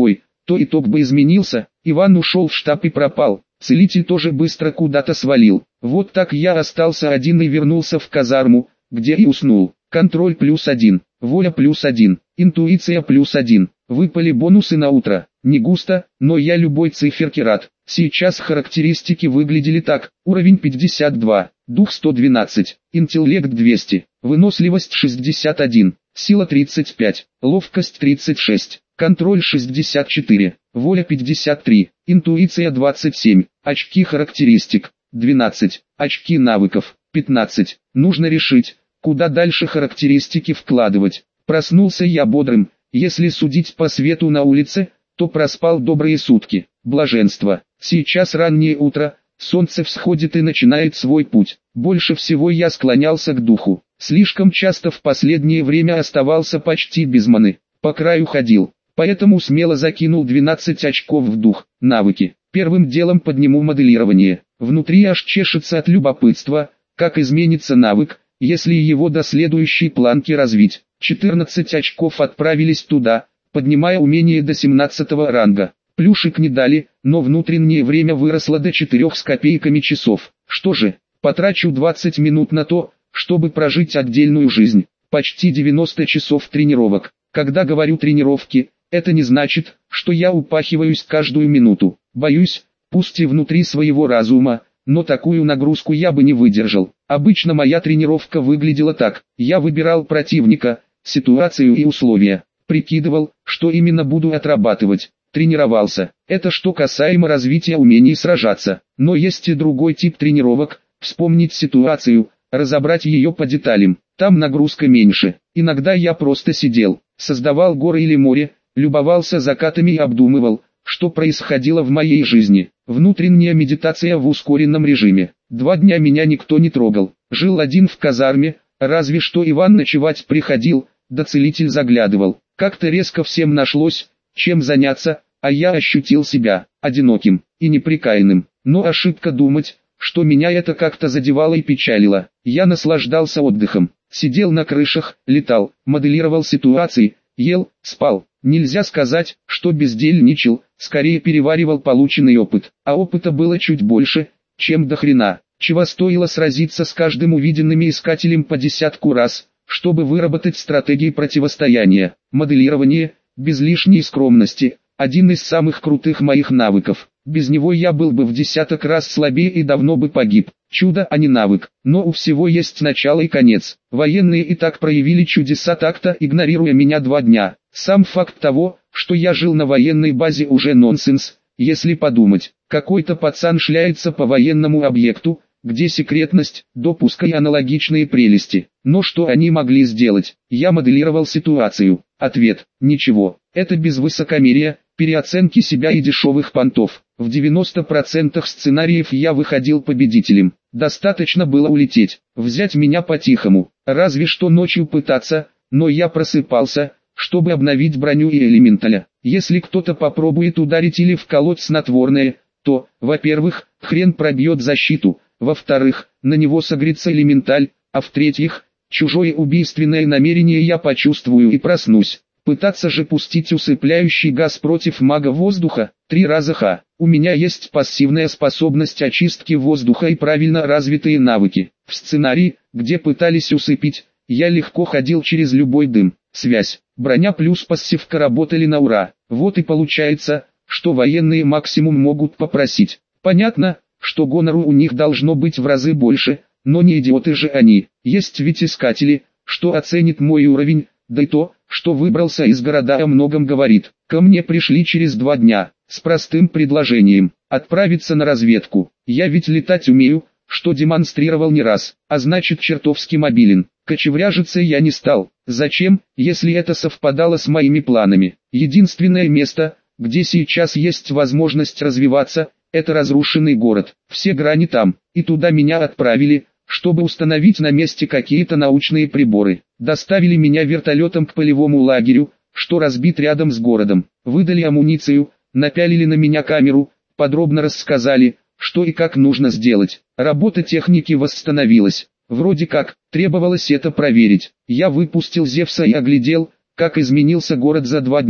то итог бы изменился. Иван ушел в штаб и пропал. Целитель тоже быстро куда-то свалил. Вот так я остался один и вернулся в казарму, где и уснул. Контроль плюс один, воля плюс один, интуиция плюс один. Выпали бонусы на утро. Не густо, но я любой циферке рад. Сейчас характеристики выглядели так. Уровень пятьдесят два, дух сто двенадцать, интеллект двести, выносливость шестьдесят один, сила тридцать пять, ловкость тридцать шесть, контроль шестьдесят четыре, воля пятьдесят три, интуиция двадцать семь, очки характеристик двенадцать, очки навыков пятнадцать. Нужно решить, куда дальше характеристики вкладывать. Проснулся я бодрым, если судить по свету на улице, то проспал добрые сутки. Блаженство. Сейчас раннее утро, солнце всходит и начинает свой путь. Больше всего я склонялся к духу. Слишком часто в последнее время оставался почти без маны. По краю ходил. Поэтому смело закинул двенадцать очков в дух. Навыки. Первым делом подниму моделирование. Внутри аж чешется от любопытства, как изменится навык, если его до следующей планки развить. четырнадцать очков отправились туда, поднимая умение до семнадцатого ранга. Плюшек не дали, но внутреннее время выросло до четырёх с копейками часов. Что же, потрачу двадцать минут на то, чтобы прожить отдельную жизнь. Почти девяносто часов тренировок. Когда говорю тренировки, это не значит, что я упахиваюсь каждую минуту. Боюсь, пусть и внутри своего разума, но такую нагрузку я бы не выдержал. Обычно моя тренировка выглядела так. Я выбирал противника, ситуацию и условия. Прикидывал, что именно буду отрабатывать. Тренировался. Это что касаемо развития умений сражаться. Но есть и другой тип тренировок. Вспомнить ситуацию, разобрать ее по деталям. Там нагрузка меньше. Иногда я просто сидел, создавал горы или море, любовался закатами и обдумывал, что происходило в моей жизни. Внутренняя медитация в ускоренном режиме. Два дня меня никто не трогал. Жил один в казарме, разве что Иван ночевать приходил, да целитель заглядывал. Как-то резко всем нашлось, чем заняться, а я ощутил себя одиноким и неприкаянным. Но ошибка думать, что меня это как-то задевало и печалило. Я наслаждался отдыхом, сидел на крышах, летал, моделировал ситуации, ел, спал. Нельзя сказать, что бездельничал, скорее переваривал полученный опыт. А опыта было чуть больше, чем до хрена. Чего стоило сразиться с каждым увиденным искателем по десятку раз, чтобы выработать стратегии противостояния. Моделирование, без лишней скромности, один из самых крутых моих навыков. Без него я был бы в десяток раз слабее и давно бы погиб. Чудо, а не навык. Но у всего есть начало и конец. Военные и так проявили чудеса так-то, игнорируя меня два дня. Сам факт того, что я жил на военной базе, уже нонсенс, если подумать. Какой-то пацан шляется по военному объекту, где секретность, допуск и аналогичные прелести. Но что они могли сделать? Я моделировал ситуацию. Ответ – ничего. Это без высокомерия, переоценки себя и дешевых понтов. В девяноста процентах сценариев я выходил победителем. Достаточно было улететь, взять меня по-тихому, разве что ночью пытаться, но я просыпался, чтобы обновить броню и элементаля. Если кто-то попробует ударить или вколоть снотворное, то, во-первых, хрен пробьет защиту, во-вторых, на него согреется элементаль, а в-третьих, чужое убийственное намерение я почувствую и проснусь. Пытаться же пустить усыпляющий газ против мага воздуха, три раза ха. У меня есть пассивная способность очистки воздуха и правильно развитые навыки. В сценарии, где пытались усыпить, я легко ходил через любой дым. Связь, броня плюс пассивка работали на ура. Вот и получается, что военные максимум могут попросить. Понятно, что гонору у них должно быть в разы больше, но не идиоты же они. Есть ведь искатели, что оценит мой уровень, да и то, что выбрался из города, о многом говорит. Ко мне пришли через два дня, с простым предложением, отправиться на разведку. Я ведь летать умею, что демонстрировал не раз, а значит чертовски мобилен. Кочевряжиться я не стал. Зачем, если это совпадало с моими планами? Единственное место, где сейчас есть возможность развиваться, это разрушенный город. Все грани там, и туда меня отправили, чтобы установить на месте какие-то научные приборы. Доставили меня вертолетом к полевому лагерю, что разбит рядом с городом. Выдали амуницию, напялили на меня камеру, подробно рассказали, что и как нужно сделать. Работа техники восстановилась. Вроде как, требовалось это проверить. Я выпустил Зевса и оглядел, как изменился город за два дня.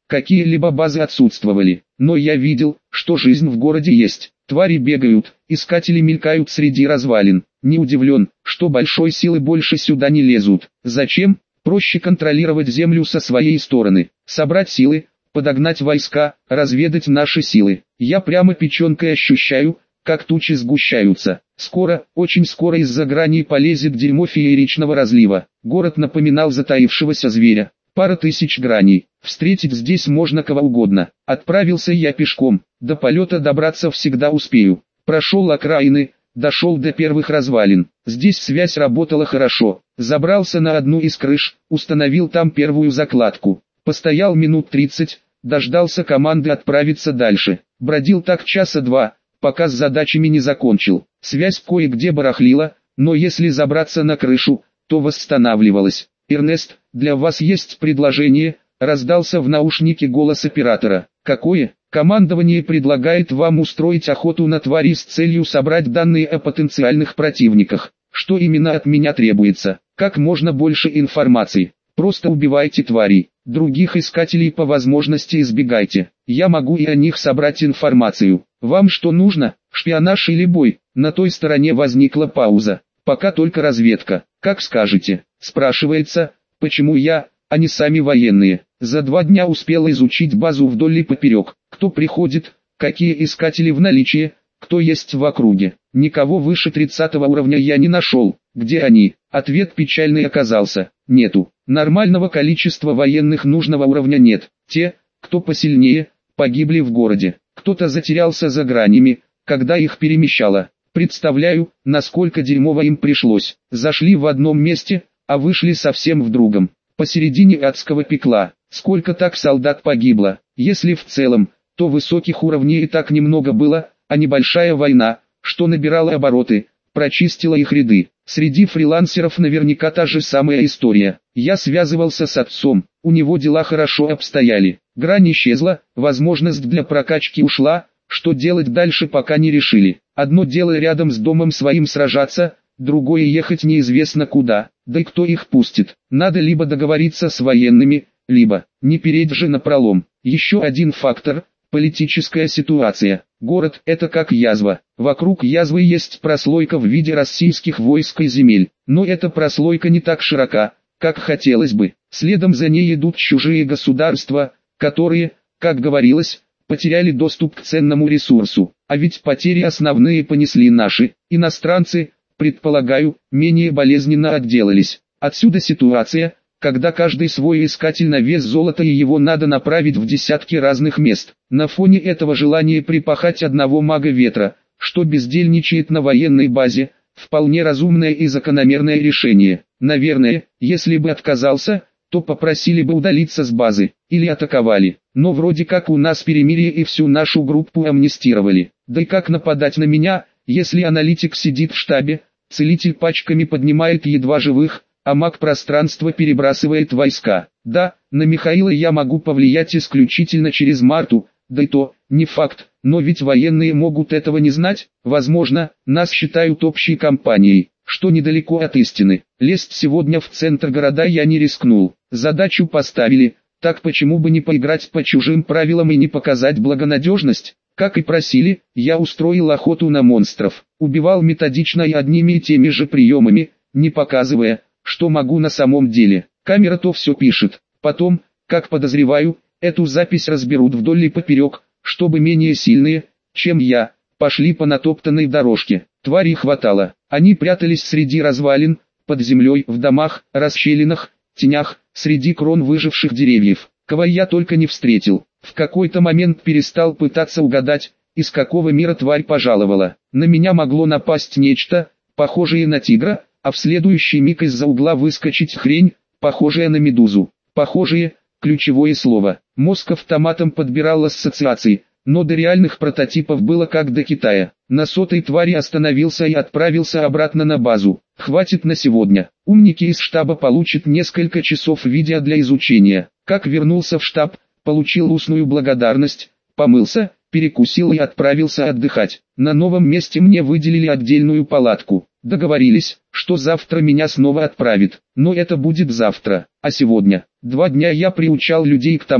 какие-либо базы отсутствовали. Но я видел, что жизнь в городе есть. Твари бегают, искатели мелькают среди развалин. Не удивлен, что большой силы больше сюда не лезут. Зачем? Проще контролировать землю со своей стороны. Собрать силы, подогнать войска, разведать наши силы. Я прямо печенкой ощущаю, как тучи сгущаются. Скоро, очень скоро из-за граней полезет дерьмо фееричного разлива. Город напоминал затаившегося зверя. Пара тысяч граней. Встретить здесь можно кого угодно. Отправился я пешком. До полета добраться всегда успею. Прошел окраины, дошел до первых развалин. Здесь связь работала хорошо. Забрался на одну из крыш, установил там первую закладку. Постоял минут тридцать, дождался команды отправиться дальше. Бродил так часа два, пока с задачами не закончил. Связь кое-где барахлила, но если забраться на крышу, то восстанавливалась. «Эрнест, для вас есть предложение», — раздался в наушнике голос оператора. «Какое?» «Командование предлагает вам устроить охоту на твари с целью собрать данные о потенциальных противниках. Что именно от меня требуется? Как можно больше информации. Просто убивайте тварей. Других искателей по возможности избегайте. Я могу и о них собрать информацию. Вам что нужно? Шпионаж или бой?» На той стороне возникла пауза. «Пока только разведка. Как скажете». Спрашивается, почему я, а не сами военные. За два дня успел изучить базу вдоль и поперек. Кто приходит, какие искатели в наличии, кто есть в округе. Никого выше тридцатого уровня я не нашел. Где они? Ответ печальный оказался. Нету. Нормального количества военных нужного уровня нет. Те, кто посильнее, погибли в городе. Кто-то затерялся за гранями, когда их перемещало. Представляю, насколько дерьмово им пришлось. Зашли в одном месте, а вышли совсем в другом. Посередине адского пекла. Сколько так солдат погибло? Если в целом, то высоких уровней и так немного было, а небольшая война, что набирала обороты, прочистила их ряды. Среди фрилансеров наверняка та же самая история. Я связывался с отцом, у него дела хорошо обстояли. Грань исчезла, возможность для прокачки ушла, что делать дальше пока не решили. Одно дело рядом с домом своим сражаться, другое ехать неизвестно куда, да и кто их пустит. Надо либо договориться с военными, либо не переть же напролом. Еще один фактор – политическая ситуация. Город – это как язва. Вокруг язвы есть прослойка в виде российских войск и земель, но эта прослойка не так широка, как хотелось бы. Следом за ней идут чужие государства, которые, как говорилось, потеряли доступ к ценному ресурсу. А ведь потери основные понесли наши. Иностранцы, предполагаю, менее болезненно отделались. Отсюда ситуация, когда каждый свой искатель на вес золота и его надо направить в десятки разных мест. На фоне этого желания припахать одного мага ветра, что бездельничает на военной базе, вполне разумное и закономерное решение. Наверное, если бы отказался, то попросили бы удалиться с базы, или атаковали. Но вроде как у нас перемирие и всю нашу группу амнистировали. Да и как нападать на меня, если аналитик сидит в штабе, целитель пачками поднимает едва живых, а маг пространства перебрасывает войска. Да, на Михаила я могу повлиять исключительно через Марту, да и то, не факт, но ведь военные могут этого не знать. Возможно, нас считают общей компанией, что недалеко от истины. Лезть сегодня в центр города я не рискнул. Задачу поставили, так почему бы не поиграть по чужим правилам и не показать благонадежность? Как и просили, я устроил охоту на монстров. Убивал методично и одними и теми же приемами, не показывая, что могу на самом деле. Камера то все пишет. Потом, как подозреваю, эту запись разберут вдоль и поперек, чтобы менее сильные, чем я, пошли по натоптанной дорожке. Тварей хватало. Они прятались среди развалин, под землей, в домах, расщелинах, тенях, среди крон выживших деревьев. Кого я только не встретил. В какой-то момент перестал пытаться угадать, из какого мира тварь пожаловала. На меня могло напасть нечто, похожее на тигра, а в следующий миг из-за угла выскочить хрень, похожая на медузу. Похожее – ключевое слово. Мозг автоматом подбирал ассоциации, но до реальных прототипов было как до Китая. На сотой твари остановился и отправился обратно на базу. Хватит на сегодня. Умники из штаба получат несколько часов видео для изучения. Как вернулся в штаб, получил устную благодарность, помылся, перекусил и отправился отдыхать. На новом месте мне выделили отдельную палатку. Договорились, что завтра меня снова отправят, но это будет завтра, а сегодня. Два дня я приучал людей к тому,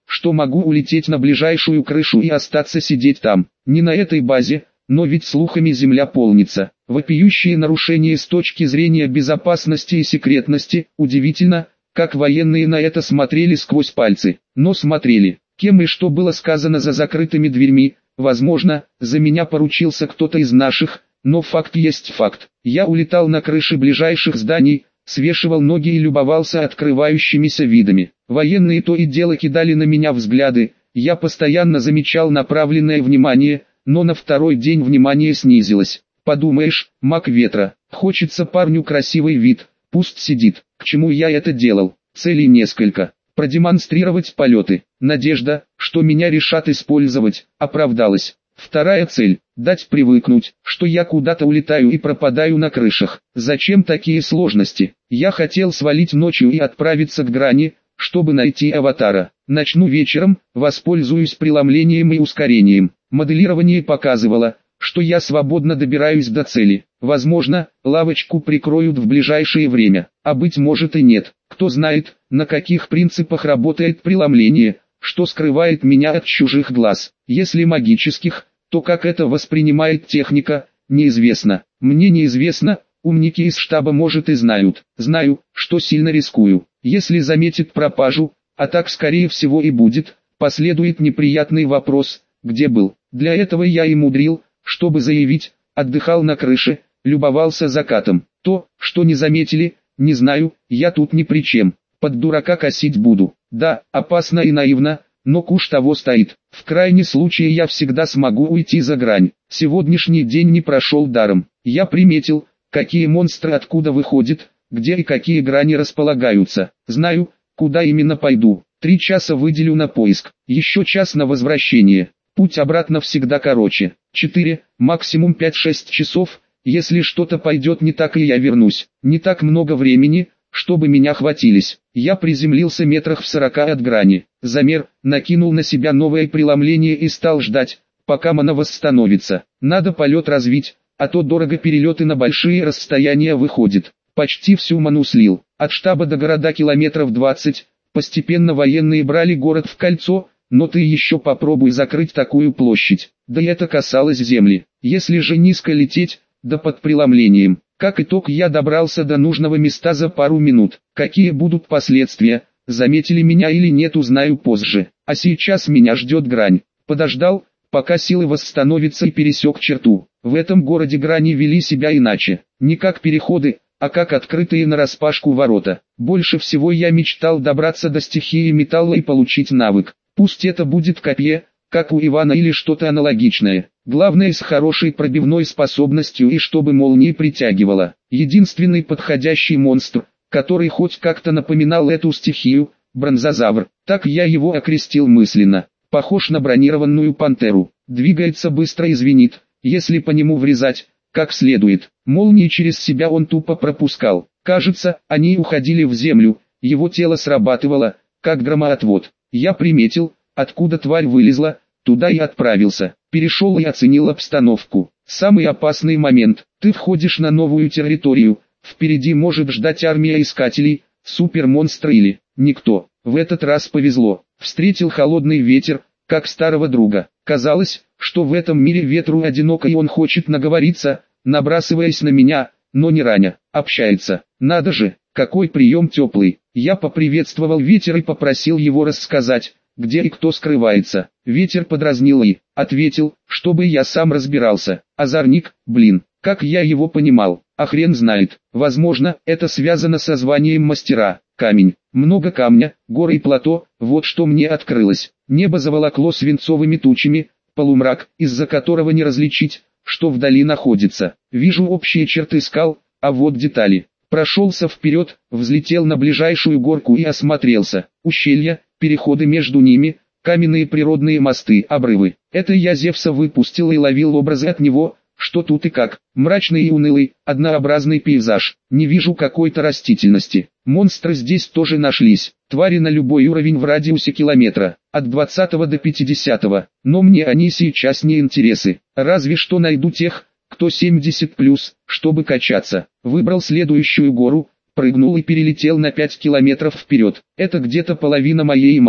что могу улететь на ближайшую крышу и остаться сидеть там. Не на этой базе, но ведь слухами земля полнится. Вопиющие нарушения с точки зрения безопасности и секретности. Удивительно, как военные на это смотрели сквозь пальцы. Но смотрели. Кем и что было сказано за закрытыми дверьми, возможно, за меня поручился кто-то из наших, но факт есть факт. Я улетал на крыши ближайших зданий, свешивал ноги и любовался открывающимися видами. Военные то и дело кидали на меня взгляды, я постоянно замечал направленное внимание, но на второй день внимание снизилось. Подумаешь, маг ветра, хочется парню красивый вид, пусть сидит. К чему я это делал? Целей несколько. Продемонстрировать полеты. Надежда, что меня решат использовать, оправдалась. Вторая цель – дать привыкнуть, что я куда-то улетаю и пропадаю на крышах. Зачем такие сложности? Я хотел свалить ночью и отправиться к грани, чтобы найти аватара. Начну вечером, воспользуюсь преломлением и ускорением. Моделирование показывало, что я свободно добираюсь до цели. Возможно, лавочку прикроют в ближайшее время, а быть может и нет. Кто знает, на каких принципах работает преломление, что скрывает меня от чужих глаз. Если магических, то как это воспринимает техника, неизвестно. Мне неизвестно, умники из штаба может и знают. Знаю, что сильно рискую. Если заметит пропажу, а так скорее всего и будет, последует неприятный вопрос, где был. Для этого я и мудрил, чтобы заявить, отдыхал на крыше, любовался закатом. То, что не заметили, не знаю, я тут ни при чем. Под дурака косить буду. Да, опасно и наивно, но куш того стоит. В крайнем случае я всегда смогу уйти за грань. Сегодняшний день не прошел даром. Я приметил, какие монстры откуда выходят, где и какие грани располагаются. Знаю, куда именно пойду. Три часа выделю на поиск, еще час на возвращение. Путь обратно всегда короче. Четыре, максимум пять-шесть часов. Если что-то пойдет не так и я вернусь. Не так много времени, чтобы меня хватились. Я приземлился метрах в сорока от грани. Замер, накинул на себя новое преломление и стал ждать, пока мана восстановится. Надо полет развить, а то дорого перелеты на большие расстояния выходит. Почти всю ману слил. От штаба до города километров двадцать. Постепенно военные брали город в кольцо, но ты еще попробуй закрыть такую площадь. Да и это касалось земли. Если же низко лететь, да под преломлением. Как итог я добрался до нужного места за пару минут. Какие будут последствия, заметили меня или нет, узнаю позже. А сейчас меня ждет грань. Подождал, пока силы восстановятся, и пересек черту. В этом городе грани вели себя иначе. Не как переходы, а как открытые нараспашку ворота. Больше всего я мечтал добраться до стихии металла и получить навык. Пусть это будет копье, как у Ивана, или что-то аналогичное. Главное, с хорошей пробивной способностью и чтобы молнии притягивало. Единственный подходящий монстр, который хоть как-то напоминал эту стихию, бронзозавр. Так я его окрестил мысленно. Похож на бронированную пантеру. Двигается быстро и звенит, если по нему врезать, как следует. Молнии через себя он тупо пропускал. Кажется, они уходили в землю, его тело срабатывало, как громоотвод. Я приметил, откуда тварь вылезла, туда и отправился. Перешел и оценил обстановку. Самый опасный момент. Ты входишь на новую территорию. Впереди может ждать армия искателей, супермонстры или никто. В этот раз повезло. Встретил холодный ветер, как старого друга. Казалось, что в этом мире ветру одиноко и он хочет наговориться, набрасываясь на меня, но не раня. Общается. Надо же, какой прием теплый. Я поприветствовал ветер и попросил его рассказать, где и кто скрывается. Ветер подразнил и ответил, чтобы я сам разбирался. Озорник, блин, как я его понимал, а хрен знает. Возможно, это связано со званием мастера. Камень, много камня, горы и плато, вот что мне открылось. Небо заволокло свинцовыми тучами, полумрак, из-за которого не различить, что вдали находится. Вижу общие черты скал, а вот детали. Прошелся вперед, взлетел на ближайшую горку и осмотрелся. Ущелья, переходы между ними, каменные природные мосты, обрывы. Это я Зевса выпустил и ловил образы от него, что тут и как. Мрачный и унылый, однообразный пейзаж. Не вижу какой-то растительности. Монстры здесь тоже нашлись. Твари на любой уровень в радиусе километра, от двадцатого до пятидесятого. Но мне они сейчас не интересы. Разве что найду тех, кто семьдесят плюс, чтобы качаться. Выбрал следующую гору, прыгнул и перелетел на пять километров вперед. Это где-то половина моей маны.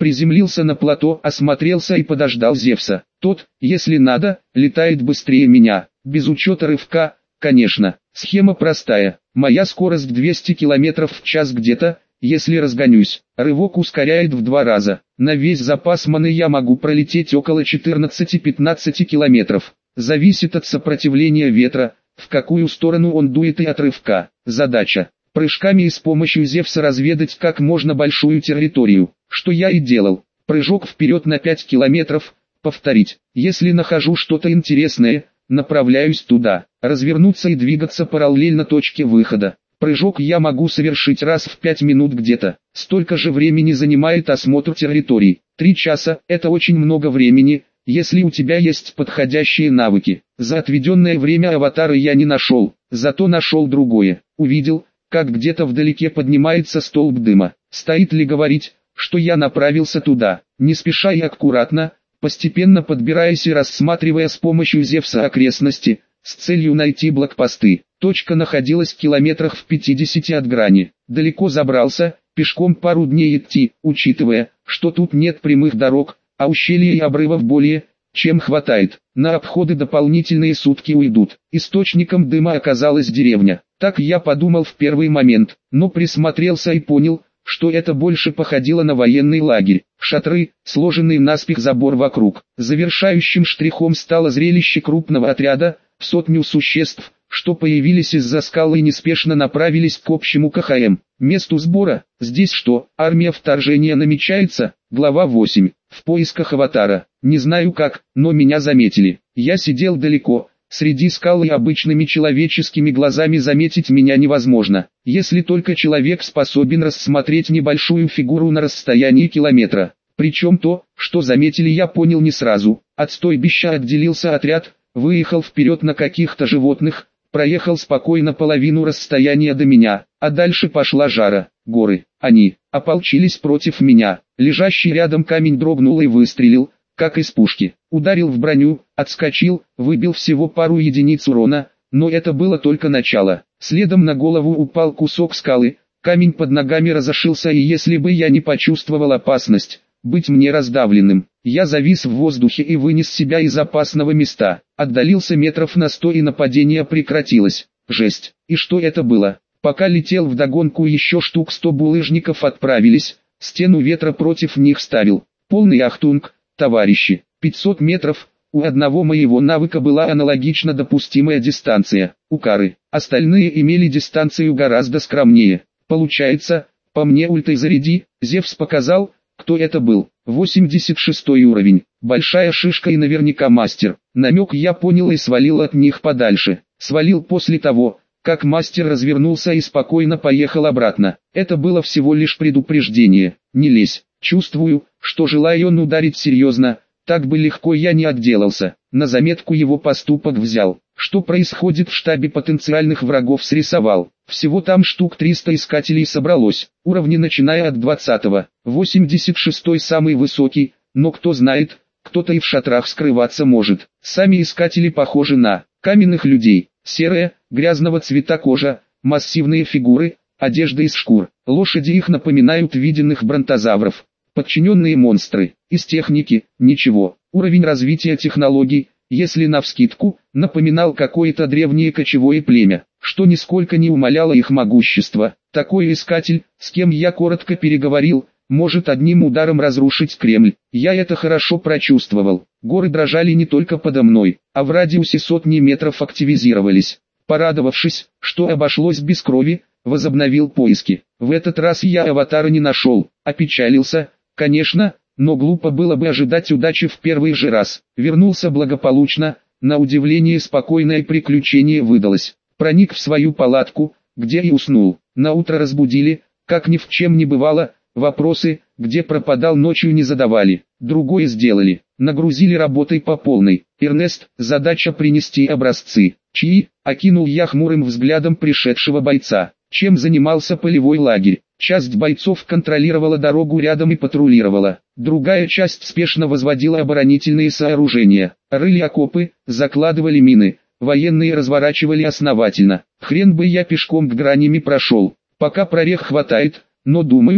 Приземлился на плато, осмотрелся и подождал Зевса. Тот, если надо, летает быстрее меня, без учета рывка, конечно. Схема простая. Моя скорость двести километров в час где-то, если разгонюсь. Рывок ускоряет в два раза. На весь запас маны я могу пролететь около четырнадцати-пятнадцати километров. Зависит от сопротивления ветра, в какую сторону он дует и от рывка. Задача – прыжками и с помощью Зевса разведать как можно большую территорию, что я и делал. Прыжок вперед на пять километров, повторить. Если нахожу что-то интересное, направляюсь туда, развернуться и двигаться параллельно точке выхода. Прыжок я могу совершить раз в пять минут где-то. Столько же времени занимает осмотр территорий. Три часа – это очень много времени, если у тебя есть подходящие навыки. За отведенное время аватара я не нашел, зато нашел другое. Увидел, как где-то вдалеке поднимается столб дыма. Стоит ли говорить, что я направился туда, не спеша и аккуратно, постепенно подбираясь и рассматривая с помощью Зевса окрестности, с целью найти блокпосты. Точка находилась в километрах в пятидесяти от грани. Далеко забрался, пешком пару дней идти, учитывая, что тут нет прямых дорог, а ущелья и обрывов более, чем хватает. На обходы дополнительные сутки уйдут. Источником дыма оказалась деревня. Так я подумал в первый момент, но присмотрелся и понял, что это больше походило на военный лагерь. Шатры, сложенный наспех забор вокруг. Завершающим штрихом стало зрелище крупного отряда, в сотню существ, что появились из-за скалы и неспешно направились к общему КХМ. Месту сбора, здесь что, армия вторжения намечается? Глава восемь. В поисках аватара. Не знаю как, но меня заметили. Я сидел далеко, среди скал и обычными человеческими глазами заметить меня невозможно, если только человек способен рассмотреть небольшую фигуру на расстоянии километра. Причем то, что заметили, я понял не сразу. От стойбища отделился отряд, выехал вперед на каких-то животных, проехал спокойно половину расстояния до меня, а дальше пошла жара. Горы. Они ополчились против меня. Лежащий рядом камень дрогнул и выстрелил, как из пушки. Ударил в броню, отскочил, выбил всего пару единиц урона, но это было только начало. Следом на голову упал кусок скалы, камень под ногами разошился, и если бы я не почувствовал опасность, быть мне раздавленным, я завис в воздухе и вынес себя из опасного места. Отдалился метров на сто и нападение прекратилось. Жесть. И что это было? Пока летел вдогонку, еще штук сто булыжников отправились, стену ветра против них ставил. Полный ахтунг, товарищи. пятьсот метров, у одного моего навыка была аналогично допустимая дистанция, у Кары. Остальные имели дистанцию гораздо скромнее. Получается, по мне ультой заряди, Зевс показал, кто это был. восемьдесят шестой уровень, большая шишка и наверняка мастер. Намек я понял и свалил от них подальше. Свалил после того, как мастер развернулся и спокойно поехал обратно. Это было всего лишь предупреждение. Не лезь. Чувствую, что желая он ударить серьезно, так бы легко я не отделался. На заметку его поступок взял. Что происходит в штабе потенциальных врагов срисовал. Всего там штук триста искателей собралось. Уровни начиная от двадцатого. восемьдесят шестой самый высокий, но кто знает, кто-то и в шатрах скрываться может. Сами искатели похожи на каменных людей. Серая, грязного цвета кожа, массивные фигуры, одежда из шкур. Лошади их напоминают виденных бронтозавров. Подчиненные монстры. Из техники – ничего. Уровень развития технологий, если навскидку, напоминал какое-то древнее кочевое племя, что нисколько не умаляло их могущество. Такой искатель, с кем я коротко переговорил, может одним ударом разрушить Кремль. Я это хорошо прочувствовал. Горы дрожали не только подо мной, а в радиусе сотни метров активизировались. Порадовавшись, что обошлось без крови, возобновил поиски. В этот раз я аватара не нашел, опечалился, конечно, но глупо было бы ожидать удачи в первый же раз. Вернулся благополучно, на удивление спокойное приключение выдалось. Проник в свою палатку, где и уснул. Наутро разбудили, как ни в чем не бывало, вопросы, где пропадал ночью, не задавали. Другое сделали, нагрузили работой по полной. Эрнест, задача принести образцы. Чьи? Окинул я хмурым взглядом пришедшего бойца. Чем занимался полевой лагерь? Часть бойцов контролировала дорогу рядом и патрулировала. Другая часть спешно возводила оборонительные сооружения. Рыли окопы, закладывали мины. Военные разворачивали основательно. Хрен бы я пешком к гранями прошел. Пока прорех хватает, но думаю,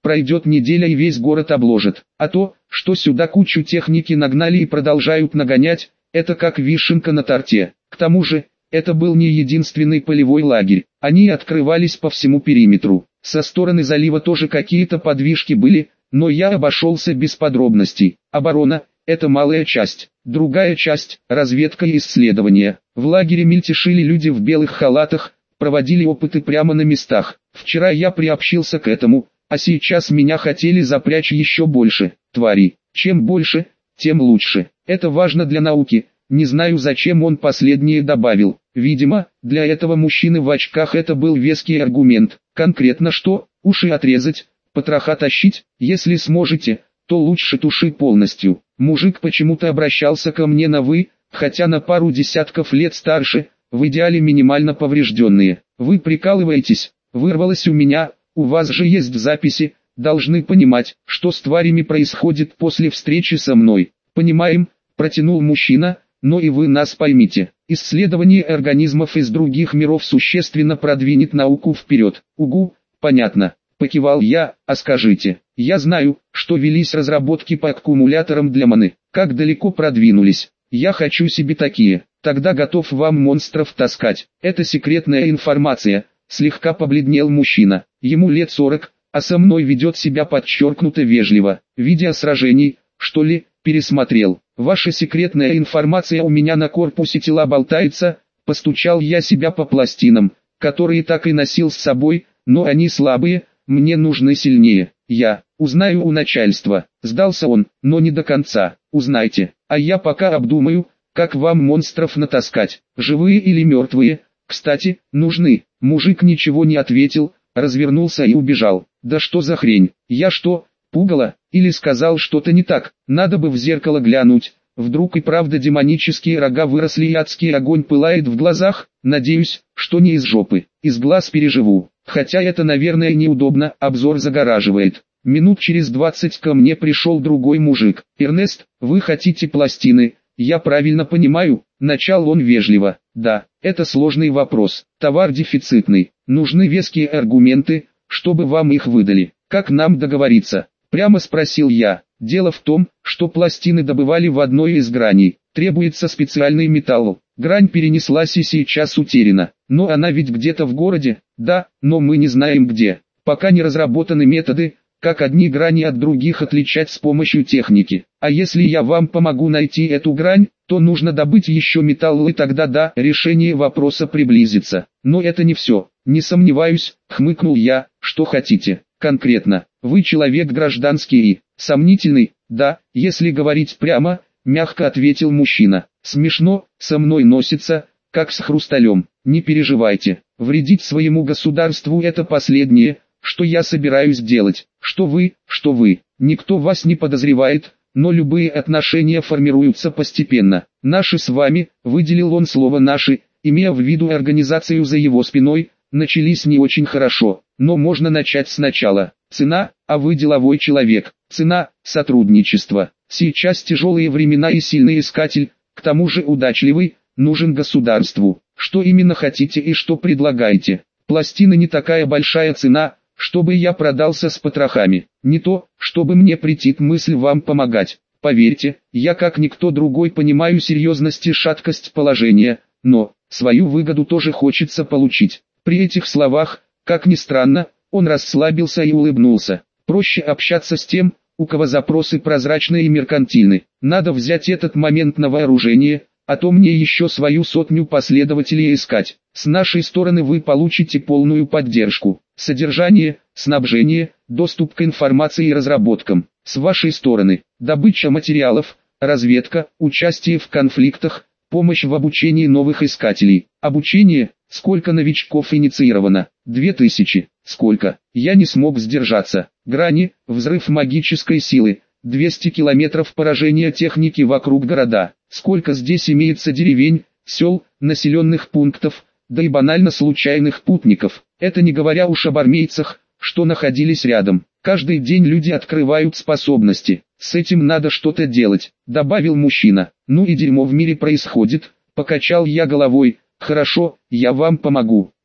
пройдет неделя и весь город обложат. А то, что сюда кучу техники нагнали и продолжают нагонять, это как вишенка на торте. К тому же, это был не единственный полевой лагерь. Они открывались по всему периметру. Со стороны залива тоже какие-то подвижки были, но я обошелся без подробностей. Оборона – это малая часть. Другая часть – разведка и исследования. В лагере мельтешили люди в белых халатах, проводили опыты прямо на местах. Вчера я приобщился к этому, а сейчас меня хотели запрячь еще больше. Твари. Чем больше, тем лучше. Это важно для науки. Не знаю, зачем он последнее добавил. Видимо, для этого мужчины в очках это был веский аргумент. Конкретно что? Уши отрезать, потроха тащить? Если сможете, то лучше туши полностью. Мужик почему-то обращался ко мне на «вы», хотя на пару десятков лет старше, в идеале минимально поврежденные. «Вы прикалываетесь?» Вырвалось у меня. «У вас же есть записи, должны понимать, что с тварями происходит после встречи со мной». «Понимаем», протянул мужчина, «но и вы нас поймите. Исследование организмов из других миров существенно продвинет науку вперед». «Угу, понятно», покивал я. «А скажите, я знаю, что велись разработки по аккумуляторам для маны. Как далеко продвинулись? Я хочу себе такие. Тогда готов вам монстров таскать. Это секретная информация». Слегка побледнел мужчина. Ему лет сорок, а со мной ведет себя подчеркнуто вежливо. Видео сражений, что ли, пересмотрел. «Ваша секретная информация у меня на корпусе тела болтается», постучал я себя по пластинам, которые так и носил с собой, но они слабые, мне нужны сильнее. «Я узнаю у начальства», сдался он, но не до конца. «Узнайте, а я пока обдумаю, как вам монстров натаскать, живые или мертвые. Кстати, нужны». Мужик ничего не ответил, развернулся и убежал. «Да что за хрень? Я что, пугало? Или сказал что-то не так? Надо бы в зеркало глянуть. Вдруг и правда демонические рога выросли и адский огонь пылает в глазах? Надеюсь, что не из жопы. Из глаз переживу. Хотя это, наверное, неудобно, обзор загораживает». Минут через двадцать ко мне пришел другой мужик. «Эрнест, вы хотите пластины? Я правильно понимаю?» Начал он вежливо. «Да, это сложный вопрос. Товар дефицитный. Нужны веские аргументы, чтобы вам их выдали. Как нам договориться?» Прямо спросил я. «Дело в том, что пластины добывали в одной из граней. Требуется специальный металл. Грань перенеслась и сейчас утеряна. Но она ведь где-то в городе?» «Да, но мы не знаем где. Пока не разработаны методы, как одни грани от других отличать с помощью техники. А если я вам помогу найти эту грань, то нужно добыть еще металл, и тогда да, решение вопроса приблизится. Но это не все. Не сомневаюсь», хмыкнул я. «Что хотите конкретно? Вы человек гражданский и сомнительный?» «Да, если говорить прямо», мягко ответил мужчина. «Смешно, со мной носится, как с хрусталем. Не переживайте, вредить своему государству — это последнее, что я собираюсь делать. Что вы, что вы, никто вас не подозревает, но любые отношения формируются постепенно. Наши с вами», выделил он слово «наши», имея в виду организацию за его спиной, начались не очень хорошо, но можно начать сначала. Цена, а вы деловой человек. Цена, сотрудничество. Сейчас тяжелые времена и сильный искатель, к тому же удачливый, нужен государству. Что именно хотите и что предлагаете? Пластины не такая большая цена, чтобы я продался с потрохами. Не то, чтобы мне претит мысль вам помогать. Поверьте, я как никто другой понимаю серьезность и шаткость положения, но свою выгоду тоже хочется получить. При этих словах, как ни странно, он расслабился и улыбнулся. Проще общаться с тем, у кого запросы прозрачные и меркантильны. Надо взять этот момент на вооружение, а то мне еще свою сотню последователей искать. С нашей стороны вы получите полную поддержку. Содержание, снабжение, доступ к информации и разработкам. С вашей стороны, добыча материалов, разведка, участие в конфликтах, помощь в обучении новых искателей. Обучение, сколько новичков инициировано? Две тысячи. Сколько? Я не смог сдержаться. Грани, взрыв магической силы. двести километров поражения техники вокруг города. Сколько здесь имеется деревень, сел, населенных пунктов, да и банально случайных путников. Это не говоря уж об армейцах, что находились рядом. Каждый день люди открывают способности. С этим надо что-то делать, добавил мужчина. Ну и дерьмо в мире происходит, покачал я головой. Хорошо, я вам помогу.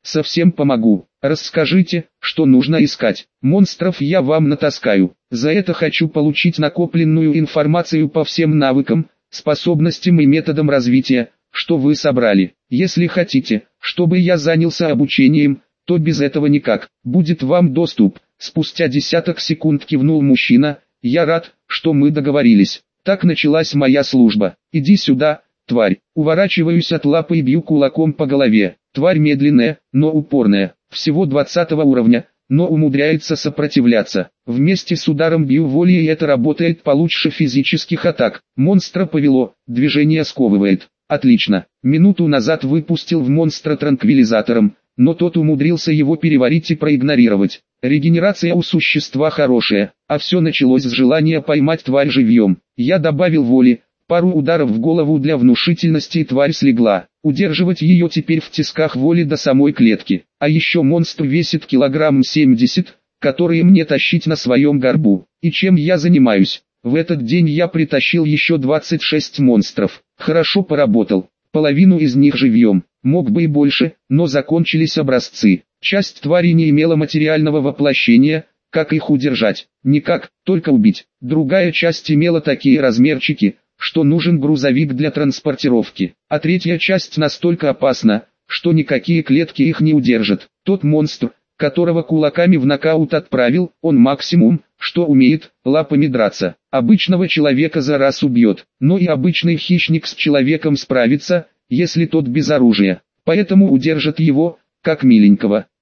совсем помогу. Расскажите, что нужно искать. Монстров я вам натаскаю. За это хочу получить накопленную информацию по всем навыкам, способностям и методам развития, что вы собрали. Если хотите, чтобы я занялся обучением, то без этого никак. Будет вам доступ. Спустя десяток секунд кивнул мужчина. Я рад, что мы договорились. Так началась моя служба. Иди сюда, тварь. Уворачиваюсь от лапы и бью кулаком по голове. Тварь медленная, но упорная. Всего двадцатого уровня, но умудряется сопротивляться. Вместе с ударом бью волей, и это работает получше физических атак. Монстра повело, движение сковывает. Отлично. Минуту назад выпустил в монстра транквилизатором, но тот умудрился его переварить и проигнорировать. Регенерация у существа хорошая, а все началось с желания поймать тварь живьем. Я добавил воли, пару ударов в голову для внушительности, и тварь слегла. Удерживать ее теперь в тисках воли до самой клетки. А еще монстр весит килограмм семьдесят, которые мне тащить на своем горбу. И чем я занимаюсь? В этот день я притащил еще двадцать шесть монстров. Хорошо поработал. Половину из них живьем. Мог бы и больше, но закончились образцы. Часть тварей не имела материального воплощения. Как их удержать? Никак, только убить. Другая часть имела такие размерчики, что нужен грузовик для транспортировки. А третья часть настолько опасна, что никакие клетки их не удержат. Тот монстр, которого кулаками в нокаут отправил, он максимум, что умеет, лапами драться. Обычного человека за раз убьет, но и обычный хищник с человеком справится, если тот без оружия. Поэтому удержат его, как миленького.